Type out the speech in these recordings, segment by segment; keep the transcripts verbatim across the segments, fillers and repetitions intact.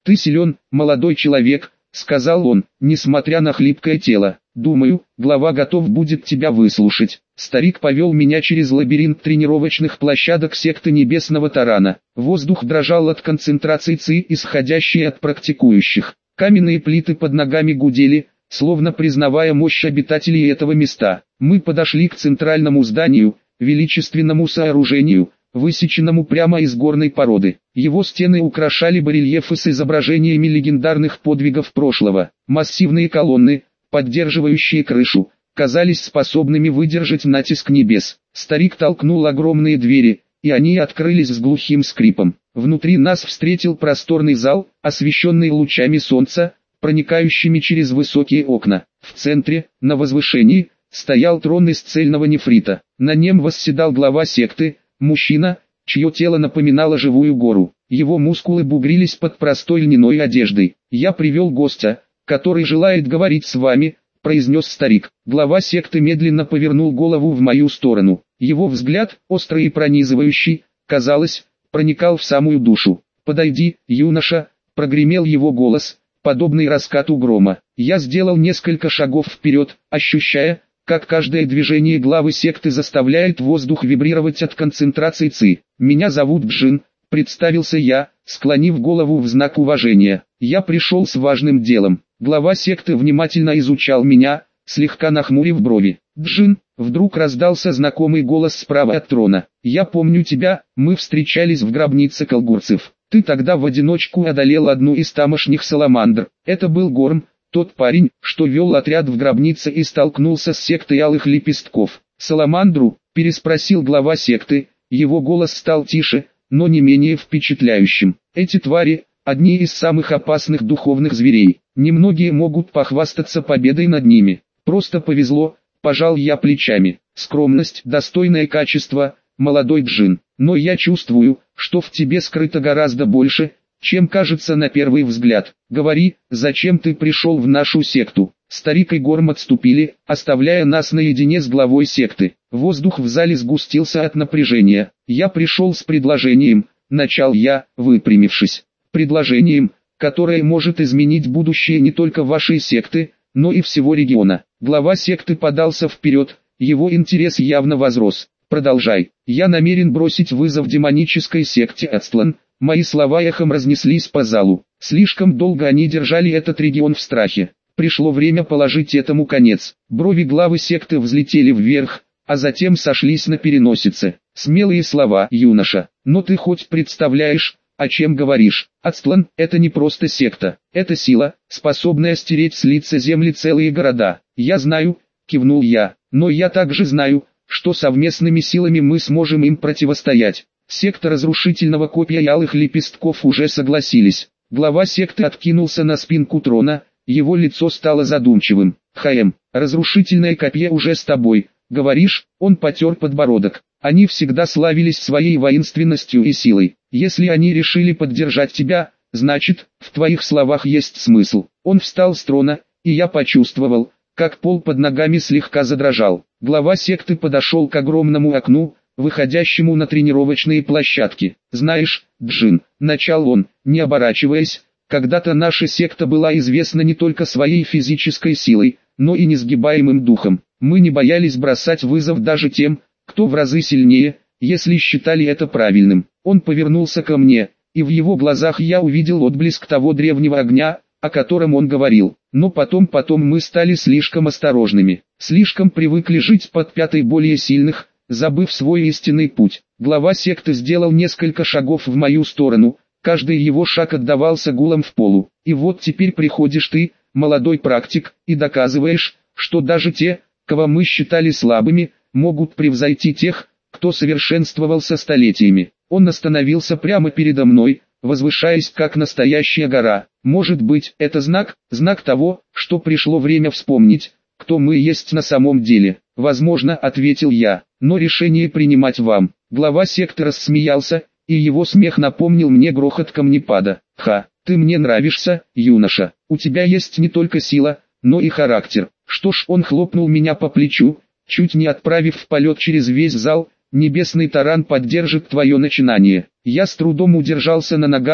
«Ты силен, молодой человек», — сказал он, — «несмотря на хлипкое тело. Думаю, глава готов будет тебя выслушать». Старик повел меня через лабиринт тренировочных площадок секты Небесного Тарана. Воздух дрожал от концентрации ци, исходящей от практикующих. Каменные плиты под ногами гудели, словно признавая мощь обитателей этого места. Мы подошли к центральному зданию, величественному сооружению, высеченному прямо из горной породы. Его стены украшали барельефы с изображениями легендарных подвигов прошлого. Массивные колонны, поддерживающие крышу, казались способными выдержать натиск небес. Старик толкнул огромные двери, и они открылись с глухим скрипом. Внутри нас встретил просторный зал, освещенный лучами солнца, проникающими через высокие окна. В центре, на возвышении, стоял трон из цельного нефрита. На нем восседал глава секты, мужчина, чье тело напоминало живую гору. Его мускулы бугрились под простой льняной одеждой. «Я привел гостя, который желает говорить с вами», — произнес старик. Глава секты медленно повернул голову в мою сторону. Его взгляд, острый и пронизывающий, казалось, проникал в самую душу. «Подойди, юноша», — прогремел его голос, подобный раскату грома. Я сделал несколько шагов вперед, ощущая, как каждое движение главы секты заставляет воздух вибрировать от концентрации ци. «Меня зовут Джин», — представился я, склонив голову в знак уважения. «Я пришел с важным делом». Глава секты внимательно изучал меня, слегка нахмурив брови. «Джин», — вдруг раздался знакомый голос справа от трона. «Я помню тебя, мы встречались в гробнице колгурцев. Ты тогда в одиночку одолел одну из тамошних саламандр. Это был Горм, тот парень, что вел отряд в гробнице и столкнулся с сектой алых лепестков». «Саламандру?» — переспросил глава секты, его голос стал тише, но не менее впечатляющим. «Эти твари — одни из самых опасных духовных зверей. Немногие могут похвастаться победой над ними. Просто повезло», — пожал я плечами. «Скромность — достойное качество, молодой Джин. Но я чувствую, что в тебе скрыто гораздо больше, чем кажется на первый взгляд. Говори, зачем ты пришел в нашу секту?» Старик и Горм отступили, оставляя нас наедине с главой секты. Воздух в зале сгустился от напряжения. «Я пришел с предложением», — начал я, выпрямившись. «Предложением, которое может изменить будущее не только вашей секты, но и всего региона». Глава секты подался вперед, его интерес явно возрос. «Продолжай. Я намерен бросить вызов демонической секте Ацтлан». Мои слова эхом разнеслись по залу. Слишком долго они держали этот регион в страхе. Пришло время положить этому конец. Брови главы секты взлетели вверх, а затем сошлись на переносице. «Смелые слова, юноша. Но ты хоть представляешь, о чем говоришь? Ацтлан — это не просто секта. Это сила, способная стереть с лица земли целые города». «Я знаю», — кивнул я, — «но я также знаю, что совместными силами мы сможем им противостоять». Секта разрушительного копья и алых лепестков уже согласились. Глава секты откинулся на спинку трона, его лицо стало задумчивым. «Хаэм, разрушительное копье уже с тобой, говоришь?» Он потер подбородок. «Они всегда славились своей воинственностью и силой. Если они решили поддержать тебя, значит, в твоих словах есть смысл». Он встал с трона, и я почувствовал, как пол под ногами слегка задрожал. Глава секты подошел к огромному окну, выходящему на тренировочные площадки. «Знаешь, Джин», — начал он, не оборачиваясь, — «когда-то наша секта была известна не только своей физической силой, но и несгибаемым духом. Мы не боялись бросать вызов даже тем, кто в разы сильнее, если считали это правильным». Он повернулся ко мне, и в его глазах я увидел отблеск того древнего огня, о котором он говорил. Но потом-потом мы стали слишком осторожными, слишком привыкли жить под пятой более сильных, забыв свой истинный путь. Глава секты сделал несколько шагов в мою сторону, каждый его шаг отдавался гулом в полу. «И вот теперь приходишь ты, молодой практик, и доказываешь, что даже те, кого мы считали слабыми, могут превзойти тех, кто совершенствовался столетиями». Он остановился прямо передо мной, возвышаясь как настоящая гора. «Может быть, это знак, знак того, что пришло время вспомнить, кто мы есть на самом деле?» «Возможно», — ответил я, — «но решение принимать вам». Глава секты рассмеялся, и его смех напомнил мне грохот камнепада. «Ха, ты мне нравишься, юноша. У тебя есть не только сила, но и характер». Что ж, он хлопнул меня по плечу, чуть не отправив в полет через весь зал. «Небесный таран поддержит твое начинание». Я с трудом удержался на ногах,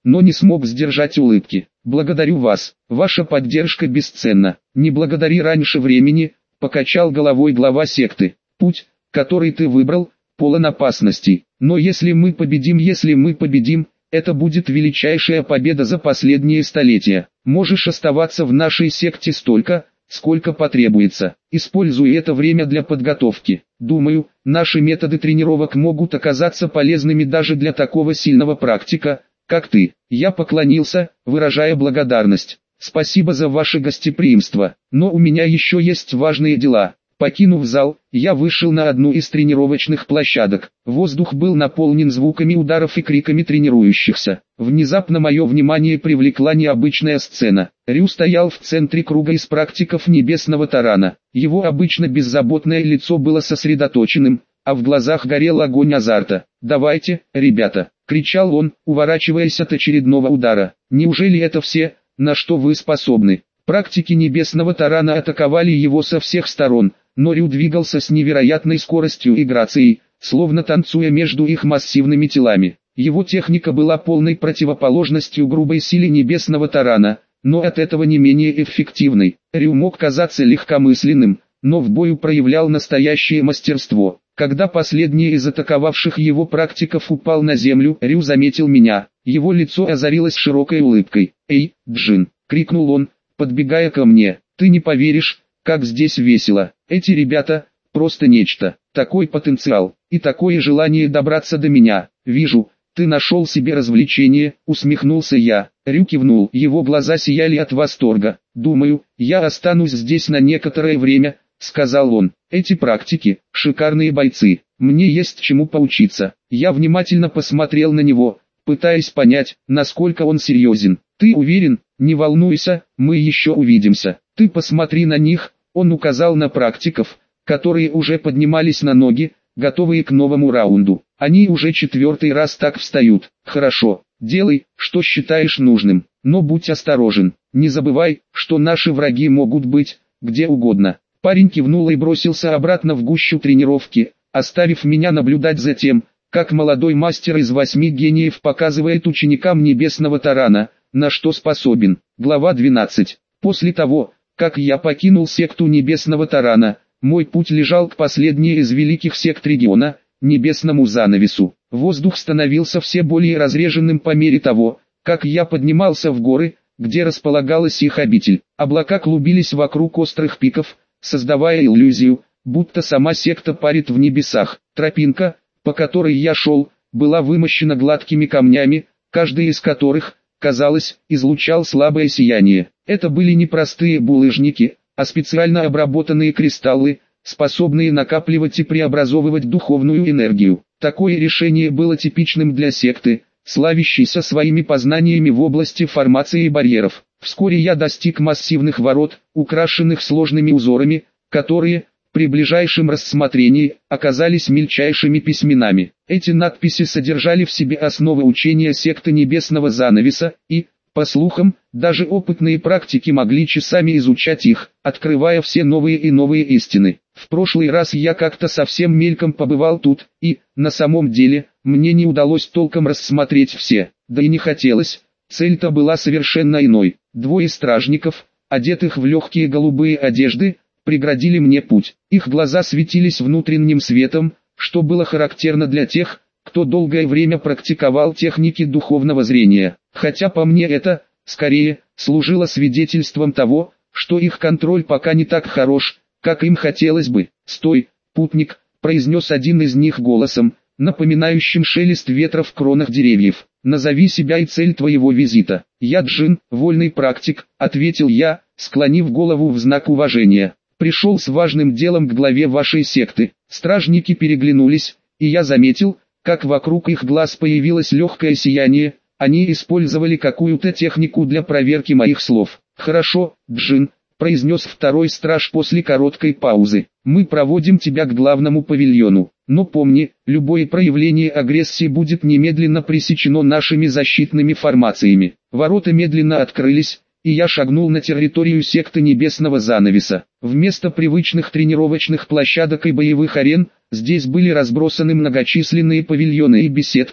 но не смог сдержать улыбки. «Благодарю вас, ваша поддержка бесценна. Не благодари раньше времени», — покачал головой глава секты. «Путь, который ты выбрал, полон опасностей. Но если мы победим, если мы победим, это будет величайшая победа за последние столетия. Можешь оставаться в нашей секте столько, сколько потребуется. Используй это время для подготовки. Думаю, наши методы тренировок могут оказаться полезными даже для такого сильного практика, как ты». Я поклонился, выражая благодарность. «Спасибо за ваше гостеприимство, но у меня еще есть важные дела». Покинув зал, я вышел на одну из тренировочных площадок. Воздух был наполнен звуками ударов и криками тренирующихся. Внезапно мое внимание привлекла необычная сцена. Рю стоял в центре круга из практиков небесного тарана. Его обычно беззаботное лицо было сосредоточенным, а в глазах горел огонь азарта. «Давайте, ребята!» — кричал он, уворачиваясь от очередного удара. «Неужели это все, на что вы способны?» Практики небесного тарана атаковали его со всех сторон, но Рю двигался с невероятной скоростью и грацией, словно танцуя между их массивными телами. Его техника была полной противоположностью грубой силе небесного тарана, но от этого не менее эффективной. Рю мог казаться легкомысленным, но в бою проявлял настоящее мастерство. Когда последний из атаковавших его практиков упал на землю, Рю заметил меня. Его лицо озарилось широкой улыбкой. «Эй, Джин!» — крикнул он, подбегая ко мне. «Ты не поверишь, как здесь весело. Эти ребята — просто нечто. Такой потенциал и такое желание добраться до меня. Вижу, ты нашел себе развлечение», — усмехнулся я. Рю кивнул, его глаза сияли от восторга. «Думаю, я останусь здесь на некоторое время», — сказал он. «Эти практики — шикарные бойцы. Мне есть чему поучиться». Я внимательно посмотрел на него, пытаясь понять, насколько он серьезен. «Ты уверен? Не волнуйся, мы еще увидимся. Ты посмотри на них», — он указал на практиков, которые уже поднимались на ноги, готовые к новому раунду. «Они уже четвертый раз так встают». «Хорошо, делай, что считаешь нужным, но будь осторожен. Не забывай, что наши враги могут быть где угодно». Парень кивнул и бросился обратно в гущу тренировки, оставив меня наблюдать за тем, как молодой мастер из восьми гениев показывает ученикам небесного тарана, на что способен. Глава двенадцать. После того, как я покинул секту небесного тарана, мой путь лежал к последней из великих сект региона, небесному занавесу. Воздух становился все более разреженным по мере того, как я поднимался в горы, где располагалась их обитель. Облака клубились вокруг острых пиков, создавая иллюзию, будто сама секта парит в небесах. Тропинка, по которой я шел, была вымощена гладкими камнями, каждый из которых, казалось, излучал слабое сияние. Это были не простые булыжники, а специально обработанные кристаллы, способные накапливать и преобразовывать духовную энергию. Такое решение было типичным для секты, славящейся своими познаниями в области формации барьеров. Вскоре я достиг массивных ворот, украшенных сложными узорами, которые, при ближайшем рассмотрении, оказались мельчайшими письменами. Эти надписи содержали в себе основы учения секты небесного занавеса, и, по слухам, даже опытные практики могли часами изучать их, открывая все новые и новые истины. В прошлый раз я как-то совсем мельком побывал тут, и, на самом деле, мне не удалось толком рассмотреть все, да и не хотелось. Цель-то была совершенно иной. Двое стражников, одетых в легкие голубые одежды, преградили мне путь. Их глаза светились внутренним светом, что было характерно для тех, кто долгое время практиковал техники духовного зрения. Хотя по мне это, скорее, служило свидетельством того, что их контроль пока не так хорош, как им хотелось бы. «Стой, путник», — произнес один из них голосом, напоминающим шелест ветра в кронах деревьев. «Назови себя и цель твоего визита». «Я Джин, вольный практик», — ответил я, склонив голову в знак уважения. «Пришел с важным делом к главе вашей секты». Стражники переглянулись, и я заметил, как вокруг их глаз появилось легкое сияние. Они использовали какую-то технику для проверки моих слов. «Хорошо, Джин», — произнес второй страж после короткой паузы. «Мы проводим тебя к главному павильону. Но помни, любое проявление агрессии будет немедленно пресечено нашими защитными формациями». Ворота медленно открылись, и я шагнул на территорию секты небесного занавеса. Вместо привычных тренировочных площадок и боевых арен, здесь были разбросаны многочисленные павильоны и беседки,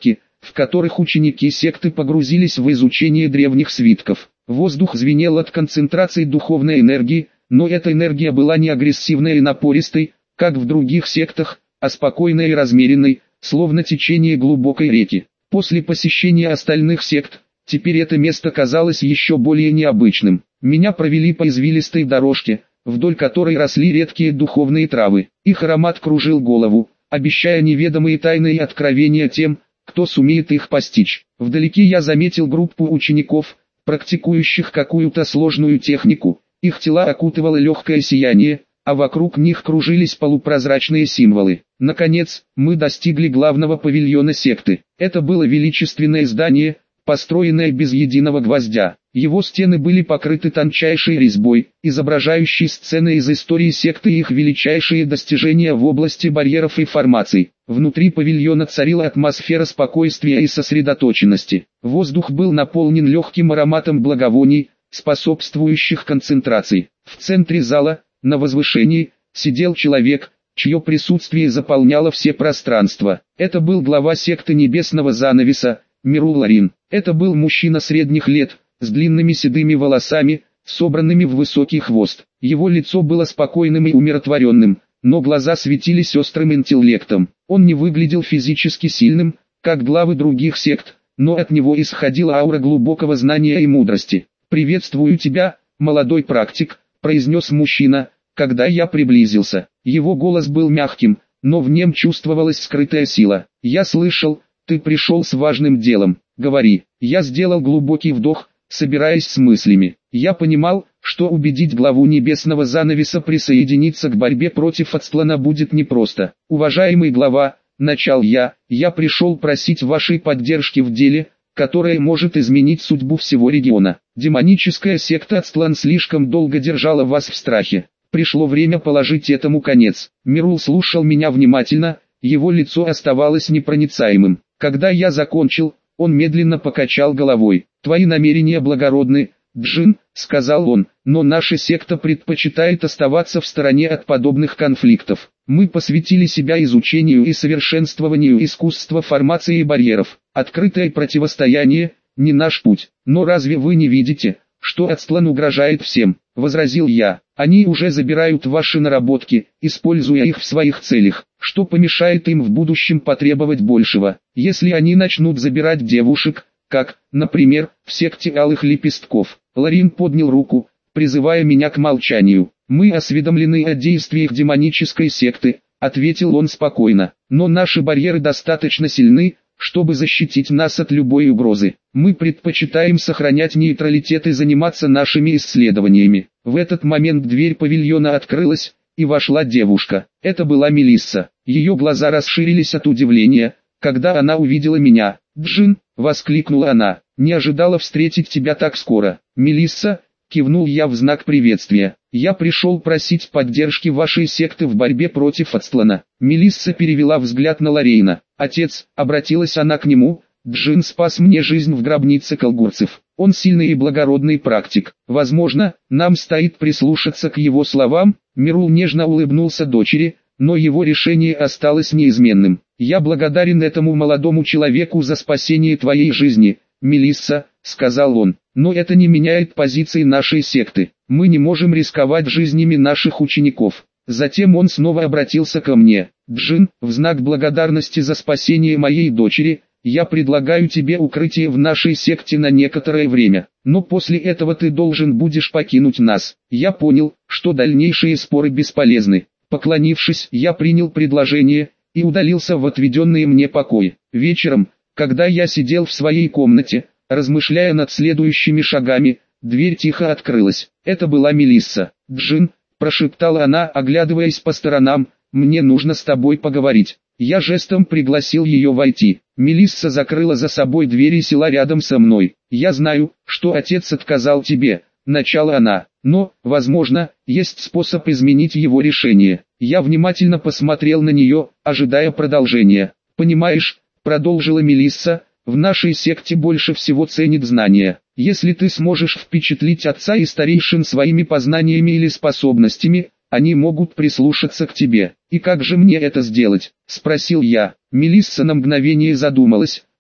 в которых ученики секты погрузились в изучение древних свитков. Воздух звенел от концентрации духовной энергии, но эта энергия была не агрессивной и напористой, как в других сектах, а спокойной и размеренной, словно течение глубокой реки. После посещения остальных сект, теперь это место казалось еще более необычным. Меня провели по извилистой дорожке, вдоль которой росли редкие духовные травы. Их аромат кружил голову, обещая неведомые тайны и откровения тем, кто сумеет их постичь. Вдалеке я заметил группу учеников, практикующих какую-то сложную технику. Их тела окутывало легкое сияние, а вокруг них кружились полупрозрачные символы. Наконец, мы достигли главного павильона секты. Это было величественное здание, построенное без единого гвоздя. Его стены были покрыты тончайшей резьбой, изображающей сцены из истории секты и их величайшие достижения в области барьеров и формаций. Внутри павильона царила атмосфера спокойствия и сосредоточенности. Воздух был наполнен легким ароматом благовоний, способствующих концентрации. В центре зала, на возвышении, сидел человек, чье присутствие заполняло все пространства. Это был глава секты Небесного Занавеса, Мирул Ларин. Это был мужчина средних лет, с длинными седыми волосами, собранными в высокий хвост. Его лицо было спокойным и умиротворенным, но глаза светились острым интеллектом. Он не выглядел физически сильным, как главы других сект, но от него исходила аура глубокого знания и мудрости. «Приветствую тебя, молодой практик», — произнес мужчина, когда я приблизился. Его голос был мягким, но в нем чувствовалась скрытая сила. «Я слышал, ты пришел с важным делом. Говори». Я сделал глубокий вдох, собираясь с мыслями. Я понимал, что убедить главу Небесного Занавеса присоединиться к борьбе против Ацтлана будет непросто. «Уважаемый глава», — начал я, — «я пришел просить вашей поддержки в деле, которое может изменить судьбу всего региона. Демоническая секта Ацтлан слишком долго держала вас в страхе. Пришло время положить этому конец». Мирул слушал меня внимательно, его лицо оставалось непроницаемым. Когда я закончил, он медленно покачал головой. «Твои намерения благородны, Джин», — сказал он, — «но наша секта предпочитает оставаться в стороне от подобных конфликтов. Мы посвятили себя изучению и совершенствованию искусства формации и барьеров. Открытое противостояние — не наш путь. Но разве вы не видите, что Ацтлан угрожает всем?» — возразил я. «Они уже забирают ваши наработки, используя их в своих целях. Что помешает им в будущем потребовать большего? Если они начнут забирать девушек, как, например, в секте Алых Лепестков». Ларин поднял руку, призывая меня к молчанию. «Мы осведомлены о действиях демонической секты», — ответил он спокойно. «Но наши барьеры достаточно сильны, чтобы защитить нас от любой угрозы. Мы предпочитаем сохранять нейтралитет и заниматься нашими исследованиями». В этот момент дверь павильона открылась, и вошла девушка. Это была Мелисса. Ее глаза расширились от удивления, когда она увидела меня. «Джин», — воскликнула она, — «не ожидала встретить тебя так скоро». «Мелисса», — кивнул я в знак приветствия, — «я пришел просить поддержки вашей секты в борьбе против Ацтлана». Мелисса перевела взгляд на Ларейна. «Отец», — обратилась она к нему, — «Джин спас мне жизнь в гробнице колгурцев. Он сильный и благородный практик. Возможно, нам стоит прислушаться к его словам». Мирул нежно улыбнулся дочери, но его решение осталось неизменным. «Я благодарен этому молодому человеку за спасение твоей жизни, Мелисса», — сказал он. «Но это не меняет позиции нашей секты. Мы не можем рисковать жизнями наших учеников». Затем он снова обратился ко мне. «Джин, в знак благодарности за спасение моей дочери, я предлагаю тебе укрытие в нашей секте на некоторое время. Но после этого ты должен будешь покинуть нас». Я понял, что дальнейшие споры бесполезны. Поклонившись, я принял предложение и удалился в отведенные мне покои. Вечером, когда я сидел в своей комнате, размышляя над следующими шагами, дверь тихо открылась. Это была Мелисса. «Джин», — прошептала она, оглядываясь по сторонам, — «мне нужно с тобой поговорить». Я жестом пригласил ее войти. Мелисса закрыла за собой дверь и села рядом со мной. «Я знаю, что отец отказал тебе», — начала она, — «но, возможно, есть способ изменить его решение». Я внимательно посмотрел на нее, ожидая продолжения. «Понимаешь», — продолжила Мелисса, — «в нашей секте больше всего ценит знания. Если ты сможешь впечатлить отца и старейшин своими познаниями или способностями, они могут прислушаться к тебе». «И как же мне это сделать?» — спросил я. Мелисса на мгновение задумалась,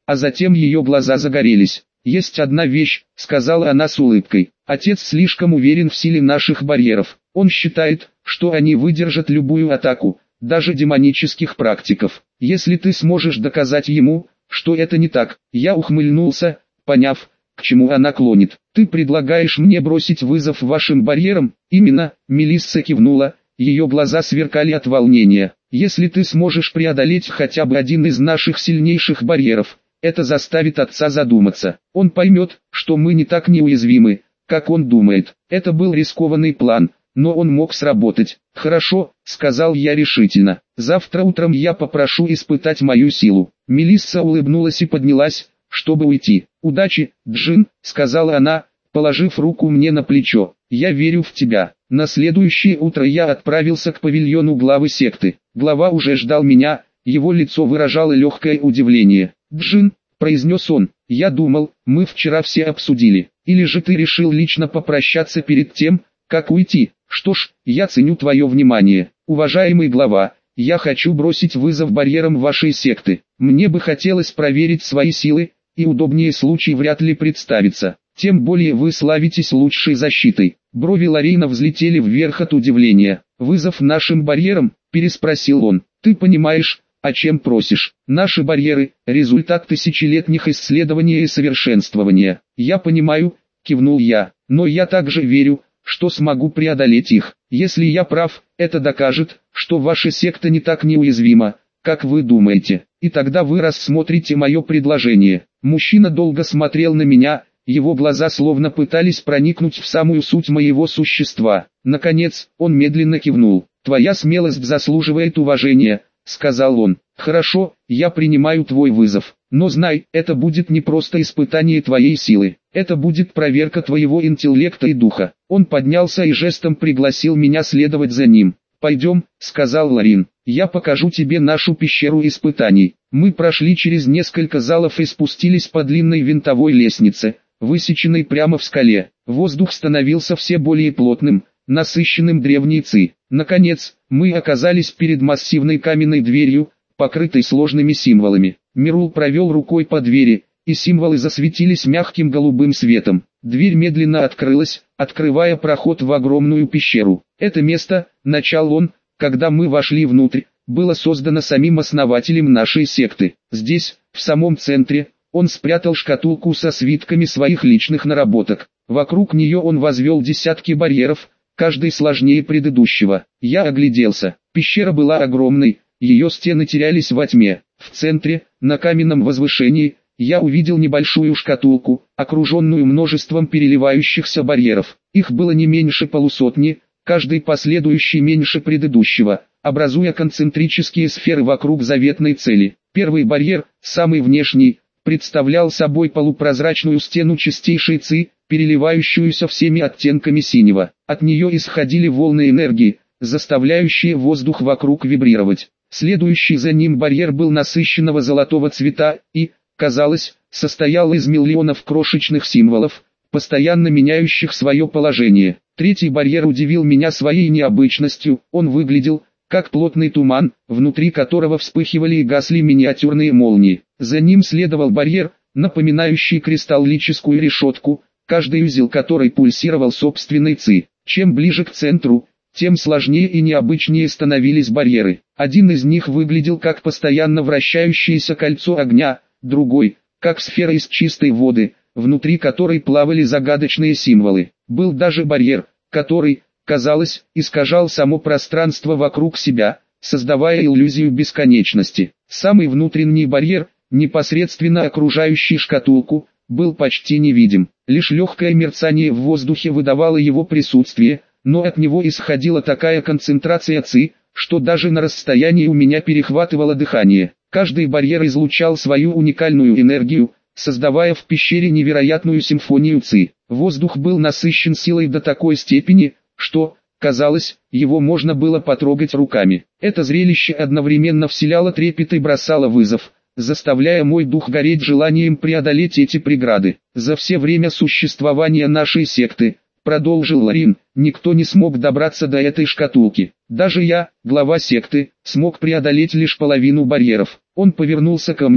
а затем ее глаза загорелись. «Есть одна вещь», — сказала она с улыбкой. «Отец слишком уверен в силе наших барьеров. Он считает, что они выдержат любую атаку, даже демонических практиков. Если ты сможешь доказать ему, что это не так». Я ухмыльнулся, поняв, к чему она клонит. «Ты предлагаешь мне бросить вызов вашим барьерам?» «Именно», — Мелисса кивнула, ее глаза сверкали от волнения. «Если ты сможешь преодолеть хотя бы один из наших сильнейших барьеров, это заставит отца задуматься. Он поймет, что мы не так неуязвимы, как он думает». Это был рискованный план, но он мог сработать. «Хорошо», — сказал я решительно. «Завтра утром я попрошу испытать мою силу». Мелисса улыбнулась и поднялась, чтобы уйти. «Удачи, Джин», — сказала она, положив руку мне на плечо. «Я верю в тебя». На следующее утро я отправился к павильону главы секты. Глава уже ждал меня, его лицо выражало легкое удивление. «Джин», — произнес он, — «я думал, мы вчера все обсудили. Или же ты решил лично попрощаться перед тем, как уйти? Что ж, я ценю твое внимание. Уважаемый глава, я хочу бросить вызов барьерам вашей секты. Мне бы хотелось проверить свои силы, и удобнее случай вряд ли представится. Тем более вы славитесь лучшей защитой». Брови Лорейна взлетели вверх от удивления. «Вызов нашим барьерам?» – переспросил он. «Ты понимаешь, о чем просишь? Наши барьеры – результат тысячелетних исследований и совершенствования». «Я понимаю», – кивнул я, – «но я также верю, что смогу преодолеть их. Если я прав, это докажет, что ваша секта не так неуязвима, как вы думаете, и тогда вы рассмотрите мое предложение». Мужчина долго смотрел на меня, его глаза словно пытались проникнуть в самую суть моего существа. Наконец, он медленно кивнул. «Твоя смелость заслуживает уважения», — сказал он. «Хорошо, я принимаю твой вызов. Но знай, это будет не просто испытание твоей силы. Это будет проверка твоего интеллекта и духа». Он поднялся и жестом пригласил меня следовать за ним. «Пойдем», — сказал Лорин. «Я покажу тебе нашу пещеру испытаний». Мы прошли через несколько залов и спустились по длинной винтовой лестнице, высеченной прямо в скале. Воздух становился все более плотным, насыщенным древней ци. Наконец, мы оказались перед массивной каменной дверью, покрытой сложными символами. Мирул провел рукой по двери, и символы засветились мягким голубым светом. Дверь медленно открылась, открывая проход в огромную пещеру. «Это место», — начал он, когда мы вошли внутрь, было создано самим основателем нашей секты. Здесь, в самом центре, он спрятал шкатулку со свитками своих личных наработок. Вокруг нее он возвел десятки барьеров, каждый сложнее предыдущего. Я огляделся. Пещера была огромной, ее стены терялись во тьме. В центре, на каменном возвышении, я увидел небольшую шкатулку, окруженную множеством переливающихся барьеров. Их было не меньше полусотни, каждый последующий меньше предыдущего, образуя концентрические сферы вокруг заветной цели. Первый барьер, самый внешний, представлял собой полупрозрачную стену чистейшей ци, переливающуюся всеми оттенками синего. От нее исходили волны энергии, заставляющие воздух вокруг вибрировать. Следующий за ним барьер был насыщенного золотого цвета и, казалось, состоял из миллионов крошечных символов, постоянно меняющих свое положение. Третий барьер удивил меня своей необычностью, он выглядел как плотный туман, внутри которого вспыхивали и гасли миниатюрные молнии. За ним следовал барьер, напоминающий кристаллическую решетку, каждый узел которой пульсировал собственной ци. Чем ближе к центру, тем сложнее и необычнее становились барьеры. Один из них выглядел как постоянно вращающееся кольцо огня, другой, как сфера из чистой воды, внутри которой плавали загадочные символы. Был даже барьер, который, казалось, искажал само пространство вокруг себя, создавая иллюзию бесконечности. Самый внутренний барьер, непосредственно окружающий шкатулку, был почти невидим. Лишь легкое мерцание в воздухе выдавало его присутствие, но от него исходила такая концентрация ци, что даже на расстоянии у меня перехватывало дыхание. Каждый барьер излучал свою уникальную энергию, создавая в пещере невероятную симфонию ци. Воздух был насыщен силой до такой степени, что, казалось, его можно было потрогать руками. Это зрелище одновременно вселяло трепет и бросало вызов, заставляя мой дух гореть желанием преодолеть эти преграды. За все время существования нашей секты, продолжил Лорин, никто не смог добраться до этой шкатулки. Даже я, глава секты, смог преодолеть лишь половину барьеров. Он повернулся ко мне,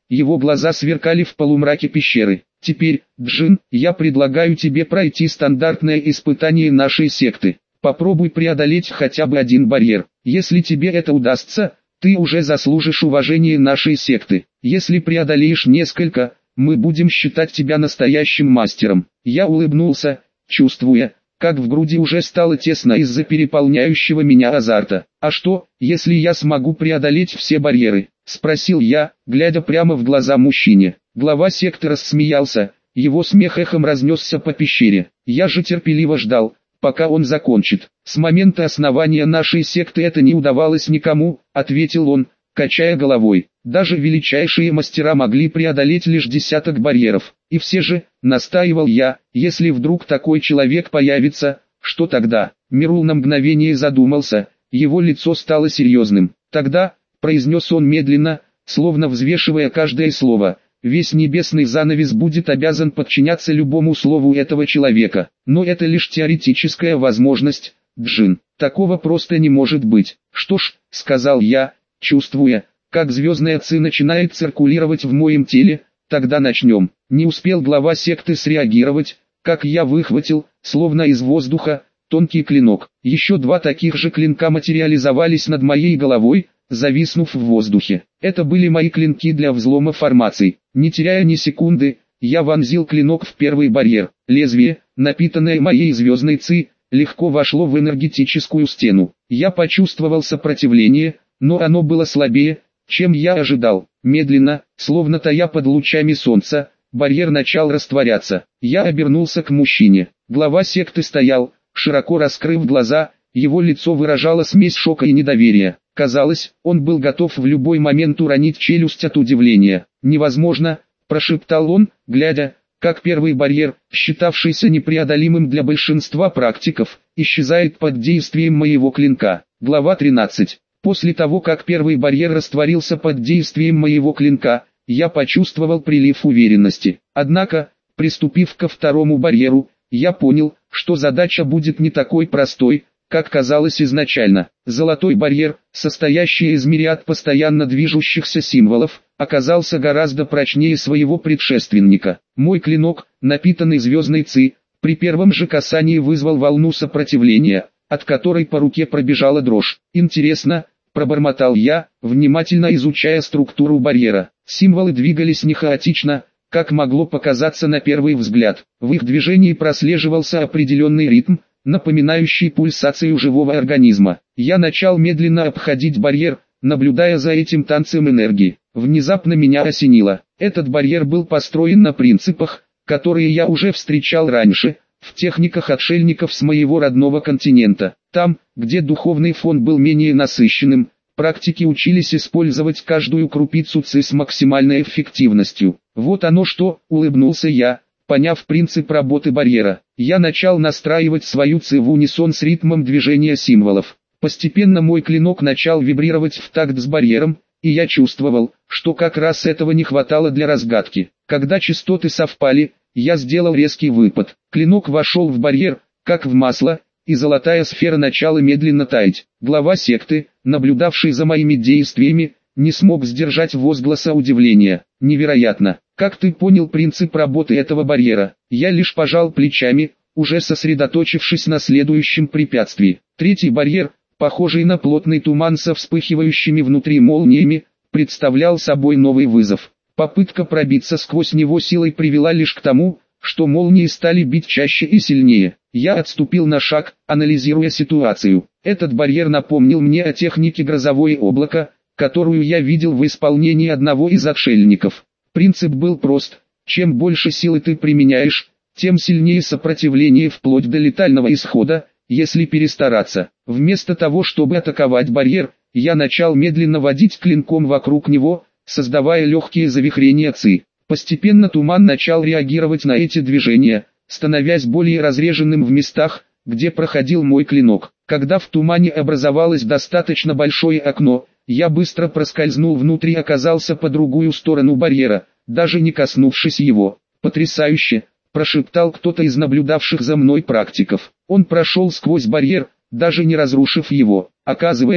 его глаза сверкали в полумраке пещеры. «Теперь, Джин, я предлагаю тебе пройти стандартное испытание нашей секты. Попробуй преодолеть хотя бы один барьер. Если тебе это удастся, ты уже заслужишь уважение нашей секты. Если преодолеешь несколько, мы будем считать тебя настоящим мастером». Я улыбнулся, чувствуя, как в груди уже стало тесно из-за переполняющего меня азарта. «А что, если я смогу преодолеть все барьеры?» — спросил я, глядя прямо в глаза мужчине. Глава секты рассмеялся, его смех эхом разнесся по пещере. Я же терпеливо ждал, пока он закончит. «С момента основания нашей секты это не удавалось никому», — ответил он, качая головой. «Даже величайшие мастера могли преодолеть лишь десяток барьеров. И все же, настаивал я, если вдруг такой человек появится, что тогда?» Мирул на мгновение задумался, его лицо стало серьезным. «Тогда», — произнес он медленно, словно взвешивая каждое слово, «весь небесный занавес будет обязан подчиняться любому слову этого человека. Но это лишь теоретическая возможность, Джин. Такого просто не может быть». «Что ж», — сказал я, чувствуя, как звездная ци начинает циркулировать в моем теле, «тогда начнем». Не успел глава секты среагировать, как я выхватил, словно из воздуха, тонкий клинок. Еще два таких же клинка материализовались над моей головой, зависнув в воздухе. Это были мои клинки для взлома формаций. Не теряя ни секунды, я вонзил клинок в первый барьер. Лезвие, напитанное моей звездной ци, легко вошло в энергетическую стену. Я почувствовал сопротивление, но оно было слабее, чем я ожидал. Медленно, словно тая под лучами солнца, барьер начал растворяться. Я обернулся к мужчине. Глава секты стоял, широко раскрыв глаза, его лицо выражало смесь шока и недоверия. Казалось, он был готов в любой момент уронить челюсть от удивления. «Невозможно», – прошептал он, глядя, как первый барьер, считавшийся непреодолимым для большинства практиков, исчезает под действием моего клинка. Глава тринадцать. После того, как первый барьер растворился под действием моего клинка, я почувствовал прилив уверенности. Однако, приступив ко второму барьеру, я понял, что задача будет не такой простой, как казалось изначально. Золотой барьер, состоящий из мириад постоянно движущихся символов, оказался гораздо прочнее своего предшественника. Мой клинок, напитанный звездной ци, при первом же касании вызвал волну сопротивления, от которой по руке пробежала дрожь. «Интересно», — пробормотал я, внимательно изучая структуру барьера. Символы двигались не хаотично, как могло показаться на первый взгляд. В их движении прослеживался определенный ритм, напоминающий пульсацию живого организма. Я начал медленно обходить барьер, наблюдая за этим танцем энергии. Внезапно меня осенило. Этот барьер был построен на принципах, которые я уже встречал раньше, в техниках отшельников с моего родного континента. Там, где духовный фон был менее насыщенным, практики учились использовать каждую крупицу ци с максимальной эффективностью. Вот оно что, улыбнулся я, поняв принцип работы барьера. Я начал настраивать свою ци в унисон с ритмом движения символов. Постепенно мой клинок начал вибрировать в такт с барьером, и я чувствовал, что как раз этого не хватало для разгадки. Когда частоты совпали, я сделал резкий выпад. Клинок вошел в барьер, как в масло, и золотая сфера начала медленно таять. Глава секты, наблюдавший за моими действиями, не смог сдержать возгласа удивления. «Невероятно! Как ты понял принцип работы этого барьера?» Я лишь пожал плечами, уже сосредоточившись на следующем препятствии. Третий барьер, похожий на плотный туман со вспыхивающими внутри молниями, представлял собой новый вызов. Попытка пробиться сквозь него силой привела лишь к тому, что молнии стали бить чаще и сильнее. Я отступил на шаг, анализируя ситуацию. Этот барьер напомнил мне о технике грозовое облако, которую я видел в исполнении одного из отшельников. Принцип был прост: чем больше силы ты применяешь, тем сильнее сопротивление вплоть до летального исхода, если перестараться. Вместо того, чтобы атаковать барьер, я начал медленно водить клинком вокруг него, создавая легкие завихрения ци. Постепенно туман начал реагировать на эти движения, становясь более разреженным в местах, где проходил мой клинок. Когда в тумане образовалось достаточно большое окно, я быстро проскользнул внутрь и оказался по другую сторону барьера, даже не коснувшись его. «Потрясающе!» – прошептал кто-то из наблюдавших за мной практиков. Он прошел сквозь барьер, даже не разрушив его. Оказывается,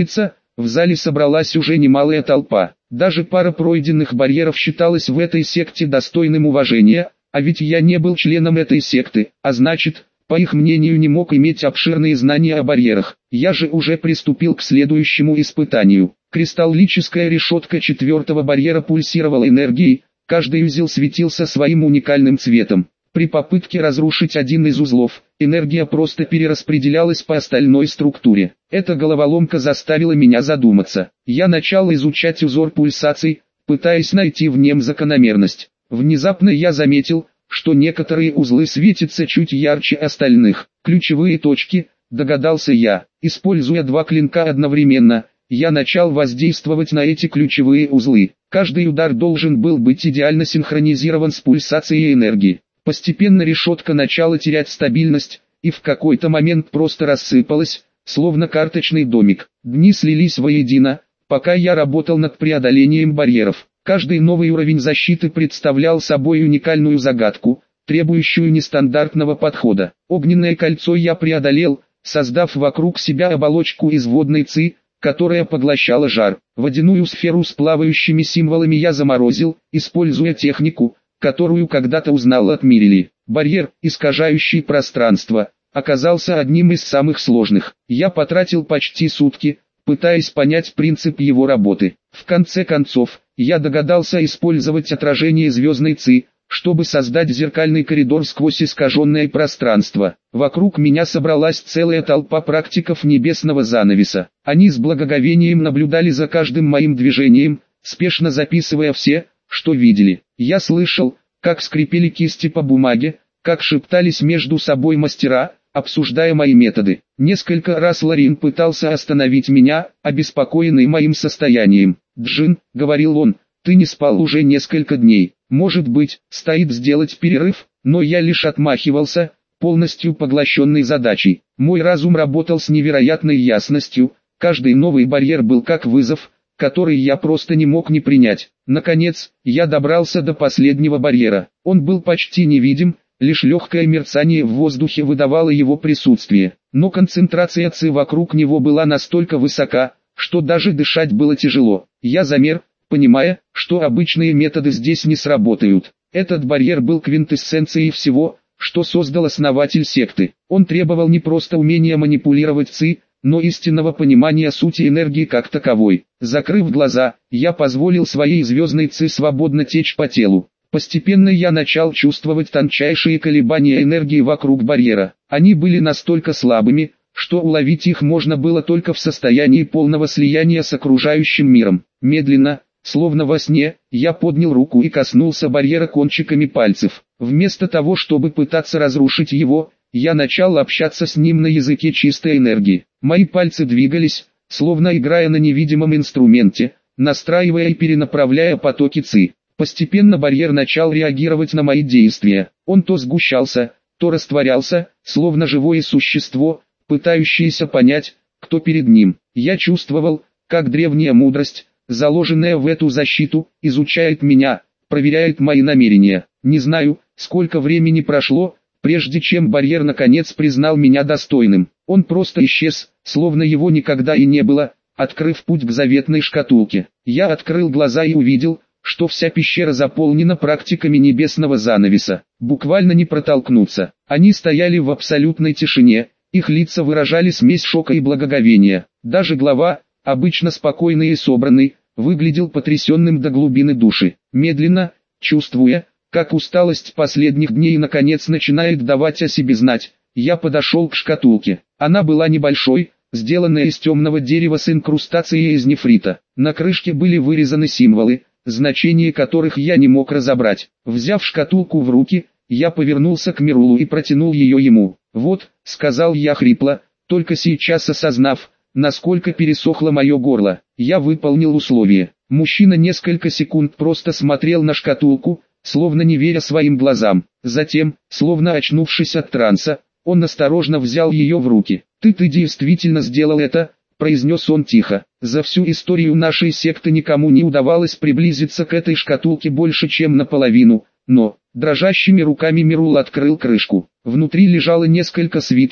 в зале собралась уже немалая толпа. Даже пара пройденных барьеров считалась в этой секте достойным уважения, а ведь я не был членом этой секты, а значит, по их мнению, не мог иметь обширные знания о барьерах. Я же уже приступил к следующему испытанию. Кристаллическая решетка четвертого барьера пульсировала энергией, каждый узел светился своим уникальным цветом. При попытке разрушить один из узлов, энергия просто перераспределялась по остальной структуре. Эта головоломка заставила меня задуматься. Я начал изучать узор пульсаций, пытаясь найти в нем закономерность. Внезапно я заметил, что некоторые узлы светятся чуть ярче остальных. Ключевые точки, догадался я. Используя два клинка одновременно, я начал воздействовать на эти ключевые узлы. Каждый удар должен был быть идеально синхронизирован с пульсацией энергии. Постепенно решетка начала терять стабильность, и в какой-то момент просто рассыпалась, словно карточный домик. Дни слились воедино, пока я работал над преодолением барьеров. Каждый новый уровень защиты представлял собой уникальную загадку, требующую нестандартного подхода. Огненное кольцо я преодолел, создав вокруг себя оболочку из водной ци, которая поглощала жар. Водяную сферу с плавающими символами я заморозил, используя технику, которую когда-то узнал от Мирили. Барьер, искажающий пространство, оказался одним из самых сложных. Я потратил почти сутки, пытаясь понять принцип его работы. В конце концов, я догадался использовать отражение звездной ци, чтобы создать зеркальный коридор сквозь искаженное пространство. Вокруг меня собралась целая толпа практиков небесного занавеса. Они с благоговением наблюдали за каждым моим движением, спешно записывая все, что видели. Я слышал, как скрипели кисти по бумаге, как шептались между собой мастера, обсуждая мои методы. Несколько раз Ларин пытался остановить меня, обеспокоенный моим состоянием. «Джин», — говорил он, — «ты не спал уже несколько дней. Может быть, стоит сделать перерыв?» Но я лишь отмахивался, полностью поглощенный задачей. Мой разум работал с невероятной ясностью, каждый новый барьер был как вызов, который я просто не мог не принять. Наконец, я добрался до последнего барьера. Он был почти невидим, лишь легкое мерцание в воздухе выдавало его присутствие. Но концентрация ци вокруг него была настолько высока, что даже дышать было тяжело. Я замер, понимая, что обычные методы здесь не сработают. Этот барьер был квинтэссенцией всего, что создал основатель секты. Он требовал не просто умения манипулировать ци, но истинного понимания сути энергии как таковой. Закрыв глаза, я позволил своей звездной ци свободно течь по телу. Постепенно я начал чувствовать тончайшие колебания энергии вокруг барьера. Они были настолько слабыми, что уловить их можно было только в состоянии полного слияния с окружающим миром. Медленно, словно во сне, я поднял руку и коснулся барьера кончиками пальцев. Вместо того, чтобы пытаться разрушить его, я начал общаться с ним на языке чистой энергии. Мои пальцы двигались, словно играя на невидимом инструменте, настраивая и перенаправляя потоки ци. Постепенно барьер начал реагировать на мои действия. Он то сгущался, то растворялся, словно живое существо, пытающееся понять, кто перед ним. Я чувствовал, как древняя мудрость, заложенная в эту защиту, изучает меня, проверяет мои намерения. Не знаю, сколько времени прошло, прежде чем барьер наконец признал меня достойным. Он просто исчез, словно его никогда и не было, открыв путь к заветной шкатулке. Я открыл глаза и увидел, что вся пещера заполнена практиками небесного занавеса. Буквально не протолкнуться. Они стояли в абсолютной тишине, их лица выражали смесь шока и благоговения. Даже глава, обычно спокойный и собранный, выглядел потрясенным до глубины души. Медленно, чувствуя, как усталость последних дней наконец начинает давать о себе знать, я подошел к шкатулке. Она была небольшой, сделанная из темного дерева с инкрустацией из нефрита. На крышке были вырезаны символы, значение которых я не мог разобрать. Взяв шкатулку в руки, я повернулся к Мирулу и протянул ее ему. «Вот», — сказал я хрипло, только сейчас осознав, насколько пересохло мое горло. Я выполнил условие. Мужчина несколько секунд просто смотрел на шкатулку, словно не веря своим глазам. Затем, словно очнувшись от транса, он осторожно взял ее в руки. «Ты ты действительно сделал это», — произнес он тихо. «За всю историю нашей секты никому не удавалось приблизиться к этой шкатулке больше, чем наполовину, но...» Дрожащими руками Мирул открыл крышку. Внутри лежало несколько свитков,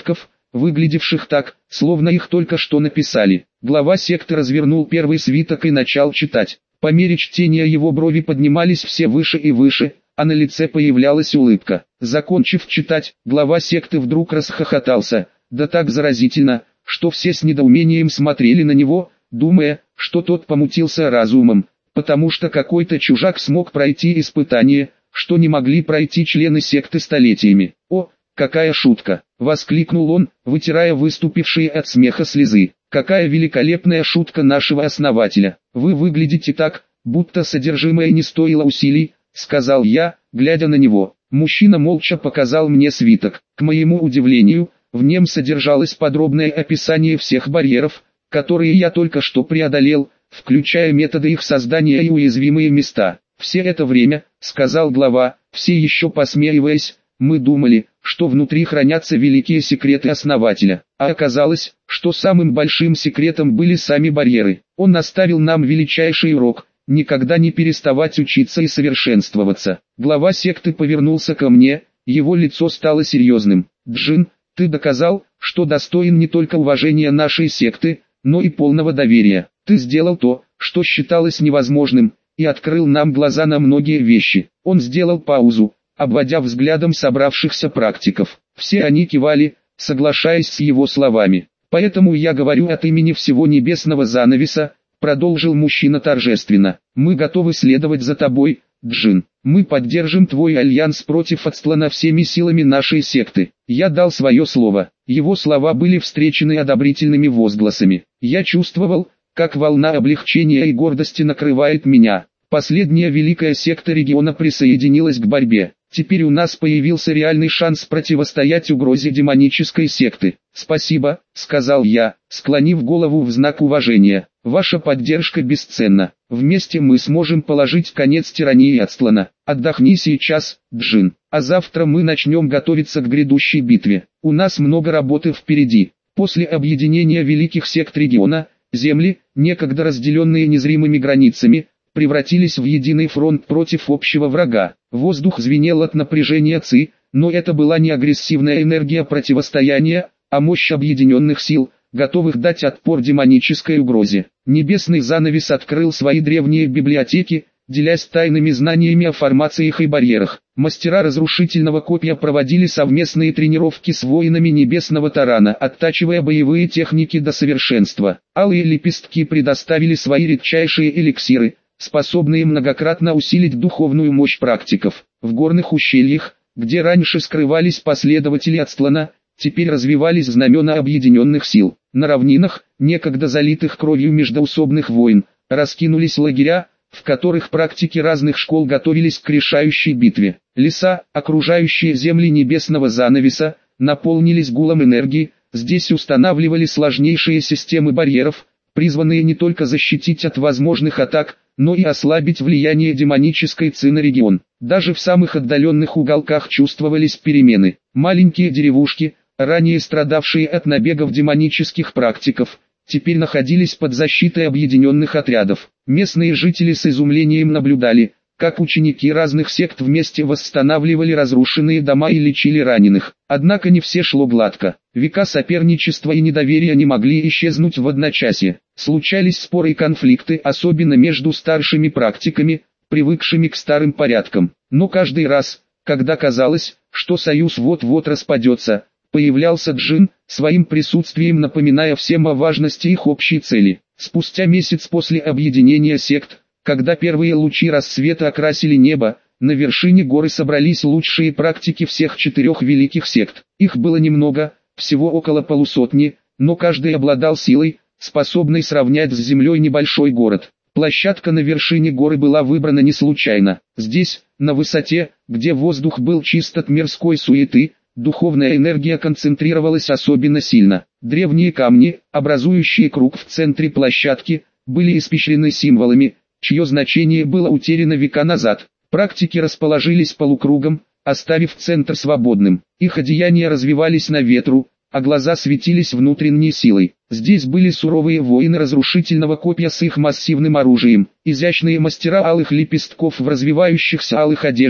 выглядевших так, словно их только что написали. Глава секты развернул первый свиток и начал читать. По мере чтения его брови поднимались все выше и выше, а на лице появлялась улыбка. Закончив читать, глава секты вдруг расхохотался, да так заразительно, что все с недоумением смотрели на него, думая, что тот помутился разумом, потому что какой-то чужак смог пройти испытание, что не могли пройти члены секты столетиями. «О, какая шутка!» — воскликнул он, вытирая выступившие от смеха слезы. «Какая великолепная шутка нашего основателя! Вы выглядите так, будто содержимое не стоило усилий», — сказал я, глядя на него. Мужчина молча показал мне свиток. К моему удивлению, в нем содержалось подробное описание всех барьеров, которые я только что преодолел, включая методы их создания и уязвимые места. «Все это время, — сказал глава, все еще посмеиваясь, — мы думали, что внутри хранятся великие секреты основателя, а оказалось, что самым большим секретом были сами барьеры. Он оставил нам величайший урок — никогда не переставать учиться и совершенствоваться». Глава секты повернулся ко мне, его лицо стало серьезным. «Джин, ты доказал, что достоин не только уважения нашей секты, но и полного доверия. Ты сделал то, что считалось невозможным, и открыл нам глаза на многие вещи». Он сделал паузу, обводя взглядом собравшихся практиков. Все они кивали, соглашаясь с его словами. «Поэтому я говорю от имени всего небесного занавеса», — продолжил мужчина торжественно. «Мы готовы следовать за тобой, Джин. Мы поддержим твой альянс против Ацтлана всеми силами нашей секты. Я дал свое слово». Его слова были встречены одобрительными возгласами. Я чувствовал, как волна облегчения и гордости накрывает меня. Последняя великая секта региона присоединилась к борьбе. Теперь у нас появился реальный шанс противостоять угрозе демонической секты. «Спасибо», — сказал я, склонив голову в знак уважения. «Ваша поддержка бесценна. Вместе мы сможем положить конец тирании Ацтлана. Отдохни сейчас, Джин, а завтра мы начнем готовиться к грядущей битве. У нас много работы впереди». После объединения великих сект региона, земли, некогда разделенные незримыми границами, превратились в единый фронт против общего врага. Воздух звенел от напряжения ЦИ, но это была не агрессивная энергия противостояния, а мощь объединенных сил, готовых дать отпор демонической угрозе. Небесный занавес открыл свои древние библиотеки, делясь тайными знаниями о формациях и барьерах. Мастера разрушительного копья проводили совместные тренировки с воинами небесного тарана, оттачивая боевые техники до совершенства. Алые лепестки предоставили свои редчайшие эликсиры, способные многократно усилить духовную мощь практиков. В горных ущельях, где раньше скрывались последователи Ацтлана, теперь развивались знамена объединенных сил. На равнинах, некогда залитых кровью междоусобных войн, раскинулись лагеря, в которых практики разных школ готовились к решающей битве. Леса, окружающие земли небесного занавеса, наполнились гулом энергии, здесь устанавливали сложнейшие системы барьеров, призванные не только защитить от возможных атак, но и ослабить влияние демонической ЦИ на регион. Даже в самых отдаленных уголках чувствовались перемены. Маленькие деревушки, ранее страдавшие от набегов демонических практиков, теперь находились под защитой объединенных отрядов. Местные жители с изумлением наблюдали, как ученики разных сект вместе восстанавливали разрушенные дома и лечили раненых. Однако не все шло гладко. Века соперничества и недоверия не могли исчезнуть в одночасье. Случались споры и конфликты, особенно между старшими практиками, привыкшими к старым порядкам. Но каждый раз, когда казалось, что союз вот-вот распадется, появлялся Джин, своим присутствием напоминая всем о важности их общей цели. Спустя месяц после объединения сект, когда первые лучи рассвета окрасили небо, на вершине горы собрались лучшие практики всех четырех великих сект. Их было немного, всего около полусотни, но каждый обладал силой, способной сравнять с землей небольшой город. Площадка на вершине горы была выбрана не случайно. Здесь, на высоте, где воздух был чист от мирской суеты, духовная энергия концентрировалась особенно сильно. Древние камни, образующие круг в центре площадки, были испещрены символами, чье значение было утеряно века назад. Практики расположились полукругом, оставив центр свободным. Их одеяния развивались на ветру, а глаза светились внутренней силой. Здесь были суровые воины разрушительного копья с их массивным оружием, изящные мастера алых лепестков в развивающихся алых одеждах,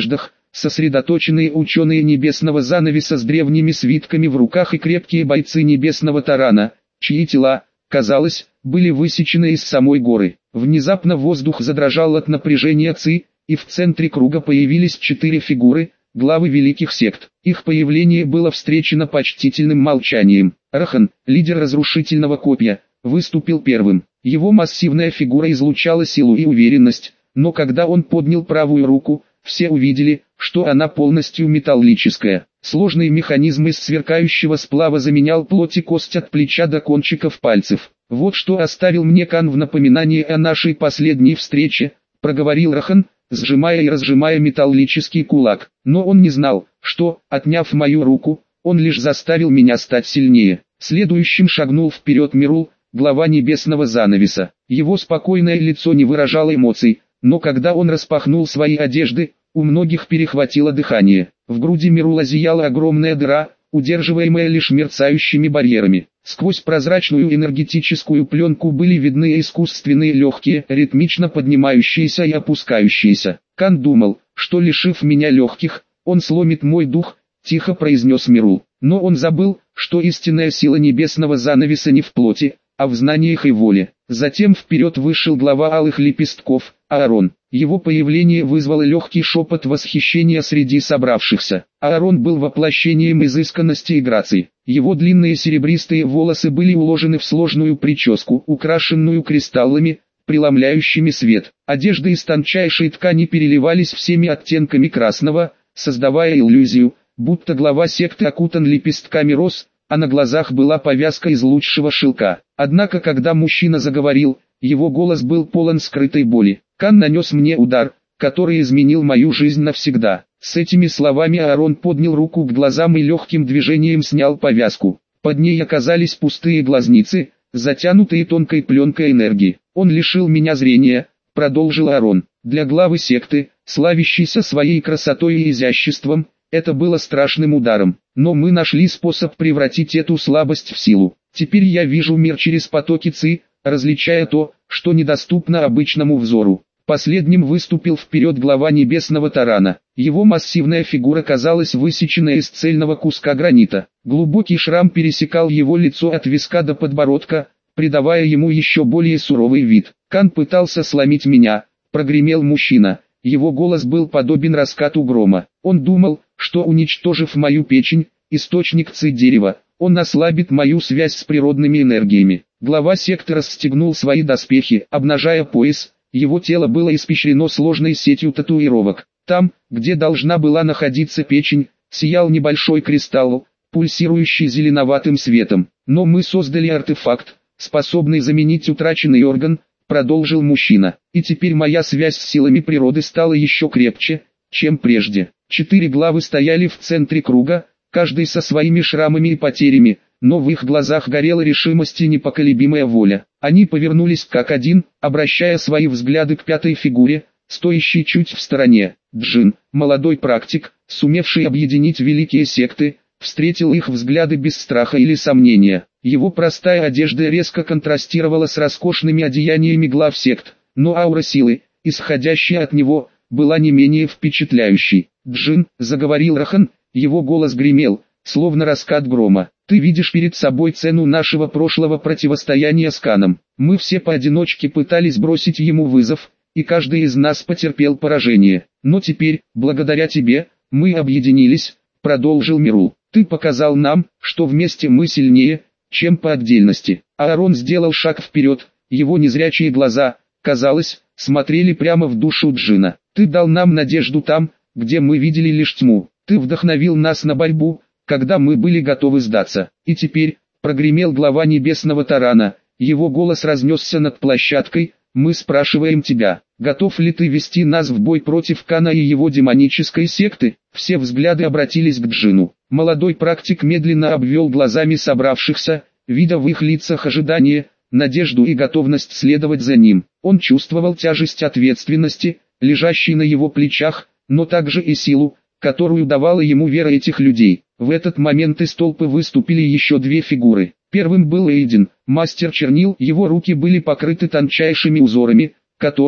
сосредоточенные ученые небесного занавеса с древними свитками в руках и крепкие бойцы небесного тарана, чьи тела, казалось, были высечены из самой горы. Внезапно воздух задрожал от напряжения ци, и в центре круга появились четыре фигуры, главы великих сект. Их появление было встречено почтительным молчанием. Рахан, лидер разрушительного копья, выступил первым. Его массивная фигура излучала силу и уверенность, но когда он поднял правую руку, все увидели, что она полностью металлическая. Сложный механизм из сверкающего сплава заменял плоть и кость от плеча до кончиков пальцев. «Вот что оставил мне Кан в напоминание о нашей последней встрече», — проговорил Рахан, сжимая и разжимая металлический кулак. Но он не знал, что, отняв мою руку, он лишь заставил меня стать сильнее. Следующим шагнул вперед Мирул, глава небесного занавеса. Его спокойное лицо не выражало эмоций, но когда он распахнул свои одежды, у многих перехватило дыхание. В груди Мирула зияла огромная дыра, удерживаемая лишь мерцающими барьерами. Сквозь прозрачную энергетическую пленку были видны искусственные легкие, ритмично поднимающиеся и опускающиеся. Кан думал, что лишив меня легких, он сломит мой дух, тихо произнес Мирул. Но он забыл, что истинная сила небесного занавеса не в плоти, а в знаниях и воле. Затем вперед вышел глава алых лепестков, Аарон. Его появление вызвало легкий шепот восхищения среди собравшихся. Аарон был воплощением изысканности и грации. Его длинные серебристые волосы были уложены в сложную прическу, украшенную кристаллами, преломляющими свет. Одежды из тончайшей ткани переливались всеми оттенками красного, создавая иллюзию, будто глава секты окутан лепестками роз, а на глазах была повязка из лучшего шелка. Однако когда мужчина заговорил, его голос был полон скрытой боли. Кан нанес мне удар, который изменил мою жизнь навсегда. С этими словами Аарон поднял руку к глазам и легким движением снял повязку. Под ней оказались пустые глазницы, затянутые тонкой пленкой энергии. Он лишил меня зрения, продолжил Аарон. Для главы секты, славящейся своей красотой и изяществом, это было страшным ударом. Но мы нашли способ превратить эту слабость в силу. Теперь я вижу мир через потоки ци, различая то, что недоступно обычному взору. Последним выступил вперед глава небесного тарана. Его массивная фигура казалась высеченной из цельного куска гранита. Глубокий шрам пересекал его лицо от виска до подбородка, придавая ему еще более суровый вид. «Кан пытался сломить меня», — прогремел мужчина. Его голос был подобен раскату грома. Он думал, что уничтожив мою печень, источник ци дерева, он ослабит мою связь с природными энергиями. Глава секты расстегнул свои доспехи, обнажая пояс. Его тело было испещрено сложной сетью татуировок. Там, где должна была находиться печень, сиял небольшой кристалл, пульсирующий зеленоватым светом. Но мы создали артефакт, способный заменить утраченный орган, продолжил мужчина. И теперь моя связь с силами природы стала еще крепче, чем прежде. Четыре главы стояли в центре круга, каждый со своими шрамами и потерями, но в их глазах горела решимость и непоколебимая воля. Они повернулись как один, обращая свои взгляды к пятой фигуре, стоящей чуть в стороне. Джин, молодой практик, сумевший объединить великие секты, встретил их взгляды без страха или сомнения. Его простая одежда резко контрастировала с роскошными одеяниями глав сект, но аура силы, исходящая от него, была не менее впечатляющей. «Джин», — заговорил Рахан, его голос гремел, словно раскат грома. «Ты видишь перед собой цену нашего прошлого противостояния с Каном. Мы все поодиночке пытались бросить ему вызов, и каждый из нас потерпел поражение. Но теперь, благодаря тебе, мы объединились», — продолжил Мирул. «Ты показал нам, что вместе мы сильнее, чем по отдельности». Аарон сделал шаг вперед, его незрячие глаза, казалось, смотрели прямо в душу Джина. «Ты дал нам надежду там, где мы видели лишь тьму. Ты вдохновил нас на борьбу, когда мы были готовы сдаться. И теперь», — прогремел глава небесного тарана, его голос разнесся над площадкой, «мы спрашиваем тебя, готов ли ты вести нас в бой против Кана и его демонической секты?» Все взгляды обратились к Джину. Молодой практик медленно обвел глазами собравшихся, видя в их лицах ожидание, надежду и готовность следовать за ним. Он чувствовал тяжесть ответственности, лежащей на его плечах, но также и силу, которую давала ему вера этих людей. В этот момент из толпы выступили еще две фигуры. Первым был Эйден, мастер чернил, его руки были покрыты тончайшими узорами, которые,